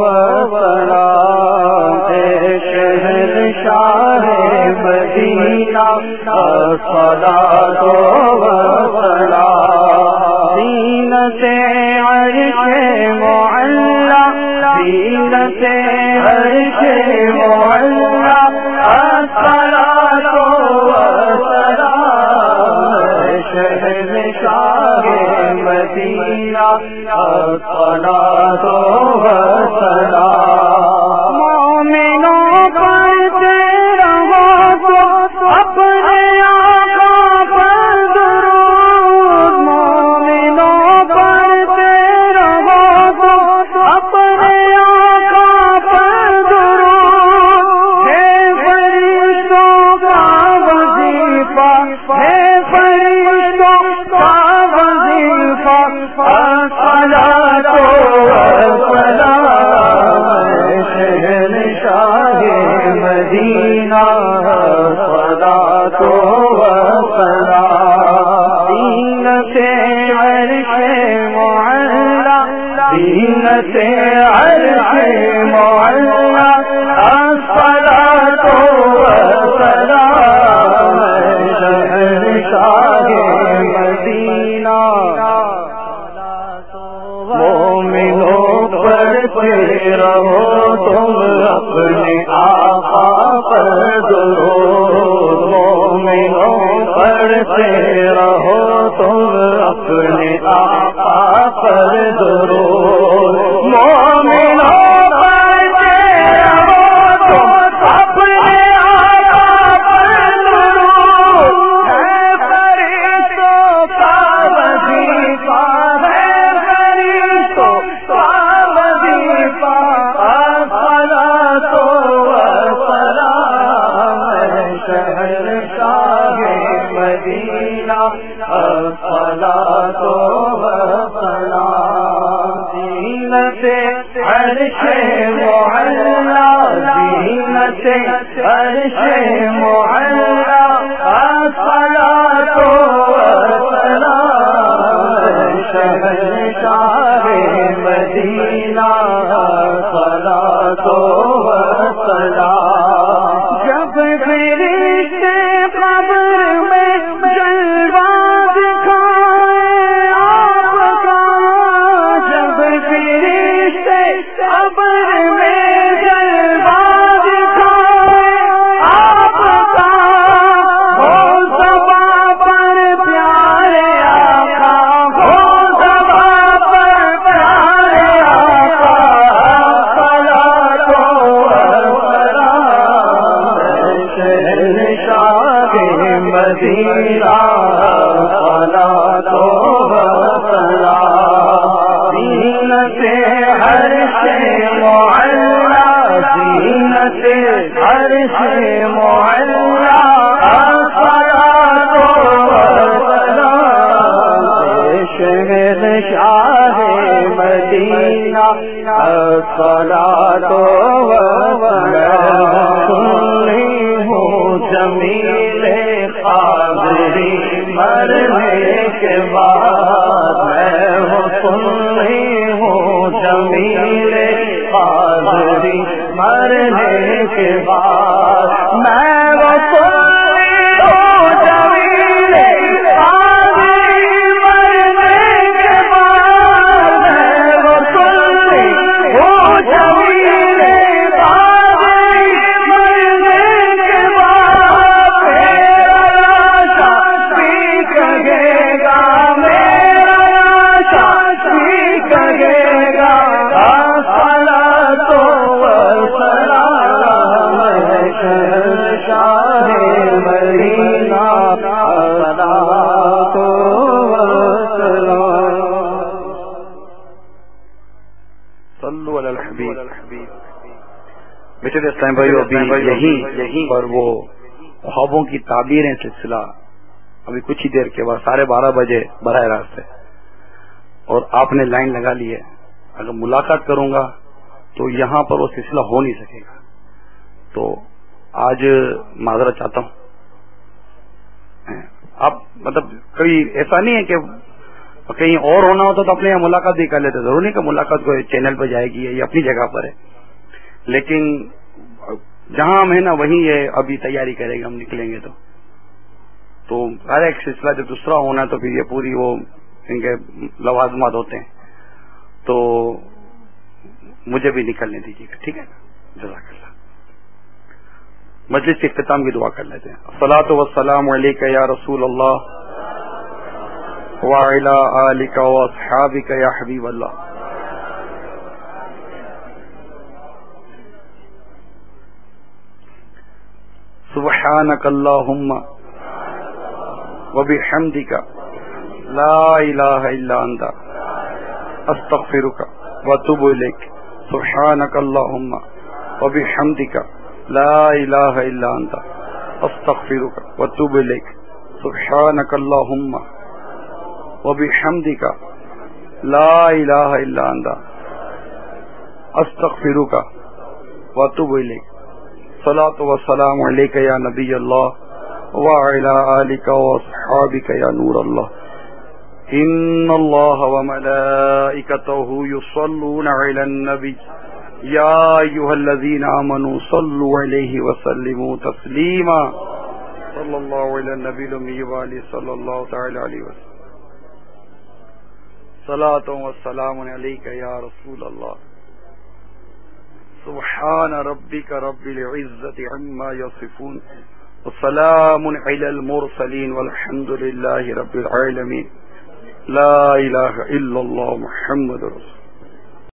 والسلام شہنشاہ مدینہ الصلاۃ والسلام زینت عرش معلا زینت عرش معلا الصلاۃ والسلام شہنشاہ مدینہ الصلاۃ والسلام مومنوں پر تیرا ہو اپنے آقا پر درود مومنوں پر تیرا ہو اپنے آقا پر درود ہے فرشتوں کا وظیفہ ہے فرشتوں کا وظیفہ الصلاۃ والسلام شہنشاہ مدینہ الصلاۃ والسلام زینت عرش معلا زینت عرش معلا الصلاۃ والسلام شہنشاہ مدینہ مومنوں پڑھتے رہو تم اپنے آقا پر درود مومنوں پڑھتے رہو تم اپنے آقا پر درود مومنوں پڑھتے رہو عرش معلا زینت عرش معلا الصلاۃ والسلام شہنشاہ مدینہ الصلاۃ والسلام جب فرشتے قبر میں جلوہ دکھائے آپ کا جب فرشتے قبر میں جلوہ دکھائے آپ کا ہو سبا پر پیارے آقا ہو سبا پر پیارے آقا الصلاۃ والسلام شہنشاہ مدینہ الصلاۃ والسلام زینت عرش معلا زینت عرش معلا الصلاۃ والسلام شہنشاہ مدینہ الصلاۃ والسلام جمیل قادری مرنے کے بعد میں وہ سن رہی ہوں جمیل قادری مرنے کے بعد میں وہ سن رہی ہوں جمیل قادری مرنے کے بعد میں وہ سن رہی ہوں جمیل قادری مرنے کے بعد کہے گا میرا شاخی کہے گا الصلاۃ والسلام شہنشاہ مدینہ الصلاۃ والسلام صلو علی الحبیب. بیٹے اسلام بھائی ابھی یہی یہی پر وہ خوابوں کی تعبیریں سلسلہ ابھی کچھ ہی دیر کے بعد ساڑھے بارہ بجے براہ راست ہے اور آپ نے لائن لگا لی ہے. اگر ملاقات کروں گا تو یہاں پر وہ سلسلہ ہو نہیں سکے گا. تو آج معذرت چاہتا ہوں. آپ مطلب کوئی ایسا نہیں ہے کہ کہیں اور ہونا ہوتا تو اپنے یہاں ملاقات بھی کر لیتے. ضرور نہیں کہ ملاقات کوئی چینل پہ جائے گی یہ اپنی جگہ پر ہے, لیکن جہاں ہم ہیں نا وہیں یہ ابھی تیاری کرے گا. ہم نکلیں گے تو تو ہر ایک سلسلہ جب دوسرا ہونا ہے تو پھر یہ پوری وہ ان کے لوازمات ہوتے ہیں. تو مجھے بھی نکلنے دیجیے گا, ٹھیک ہے؟ جزاک اللہ. مجلس کے اختتام کی دعا کر لیتے ہیں. الصلاۃ والسلام علیک یا رسول اللہ وعلی آلک واصحابک یا حبیب اللہ. سبحانک اللہم وبحمدک لا الہ الا انت استغفرک واتوب الیک. سبحانک اللہم وبحمدک لا الہ الا انت استغفرک واتوب الیک. سبحانک اللہم وبحمدک لا الہ الا انت استغفرک واتوب الیک. صلاۃ والسلام علیک یا نبی اللہ وعلی آلک واصحابک یا نور اللہ. ان اللہ وملائکتہ یصلون علی النبی یا ایھا الذین آمنوا صلوا علیہ وسلموا تسلیما. صلی اللہ علی النبی الامی وآلہ صلی اللہ تعالی علیہ وسلم. صلاۃ والسلام علیک یا رسول اللہ. سبحان ربک رب العزة عما یصفون وسلام علی المرسلین والحمد للہ رب العالمین. لا الہ الا اللہ محمد رسول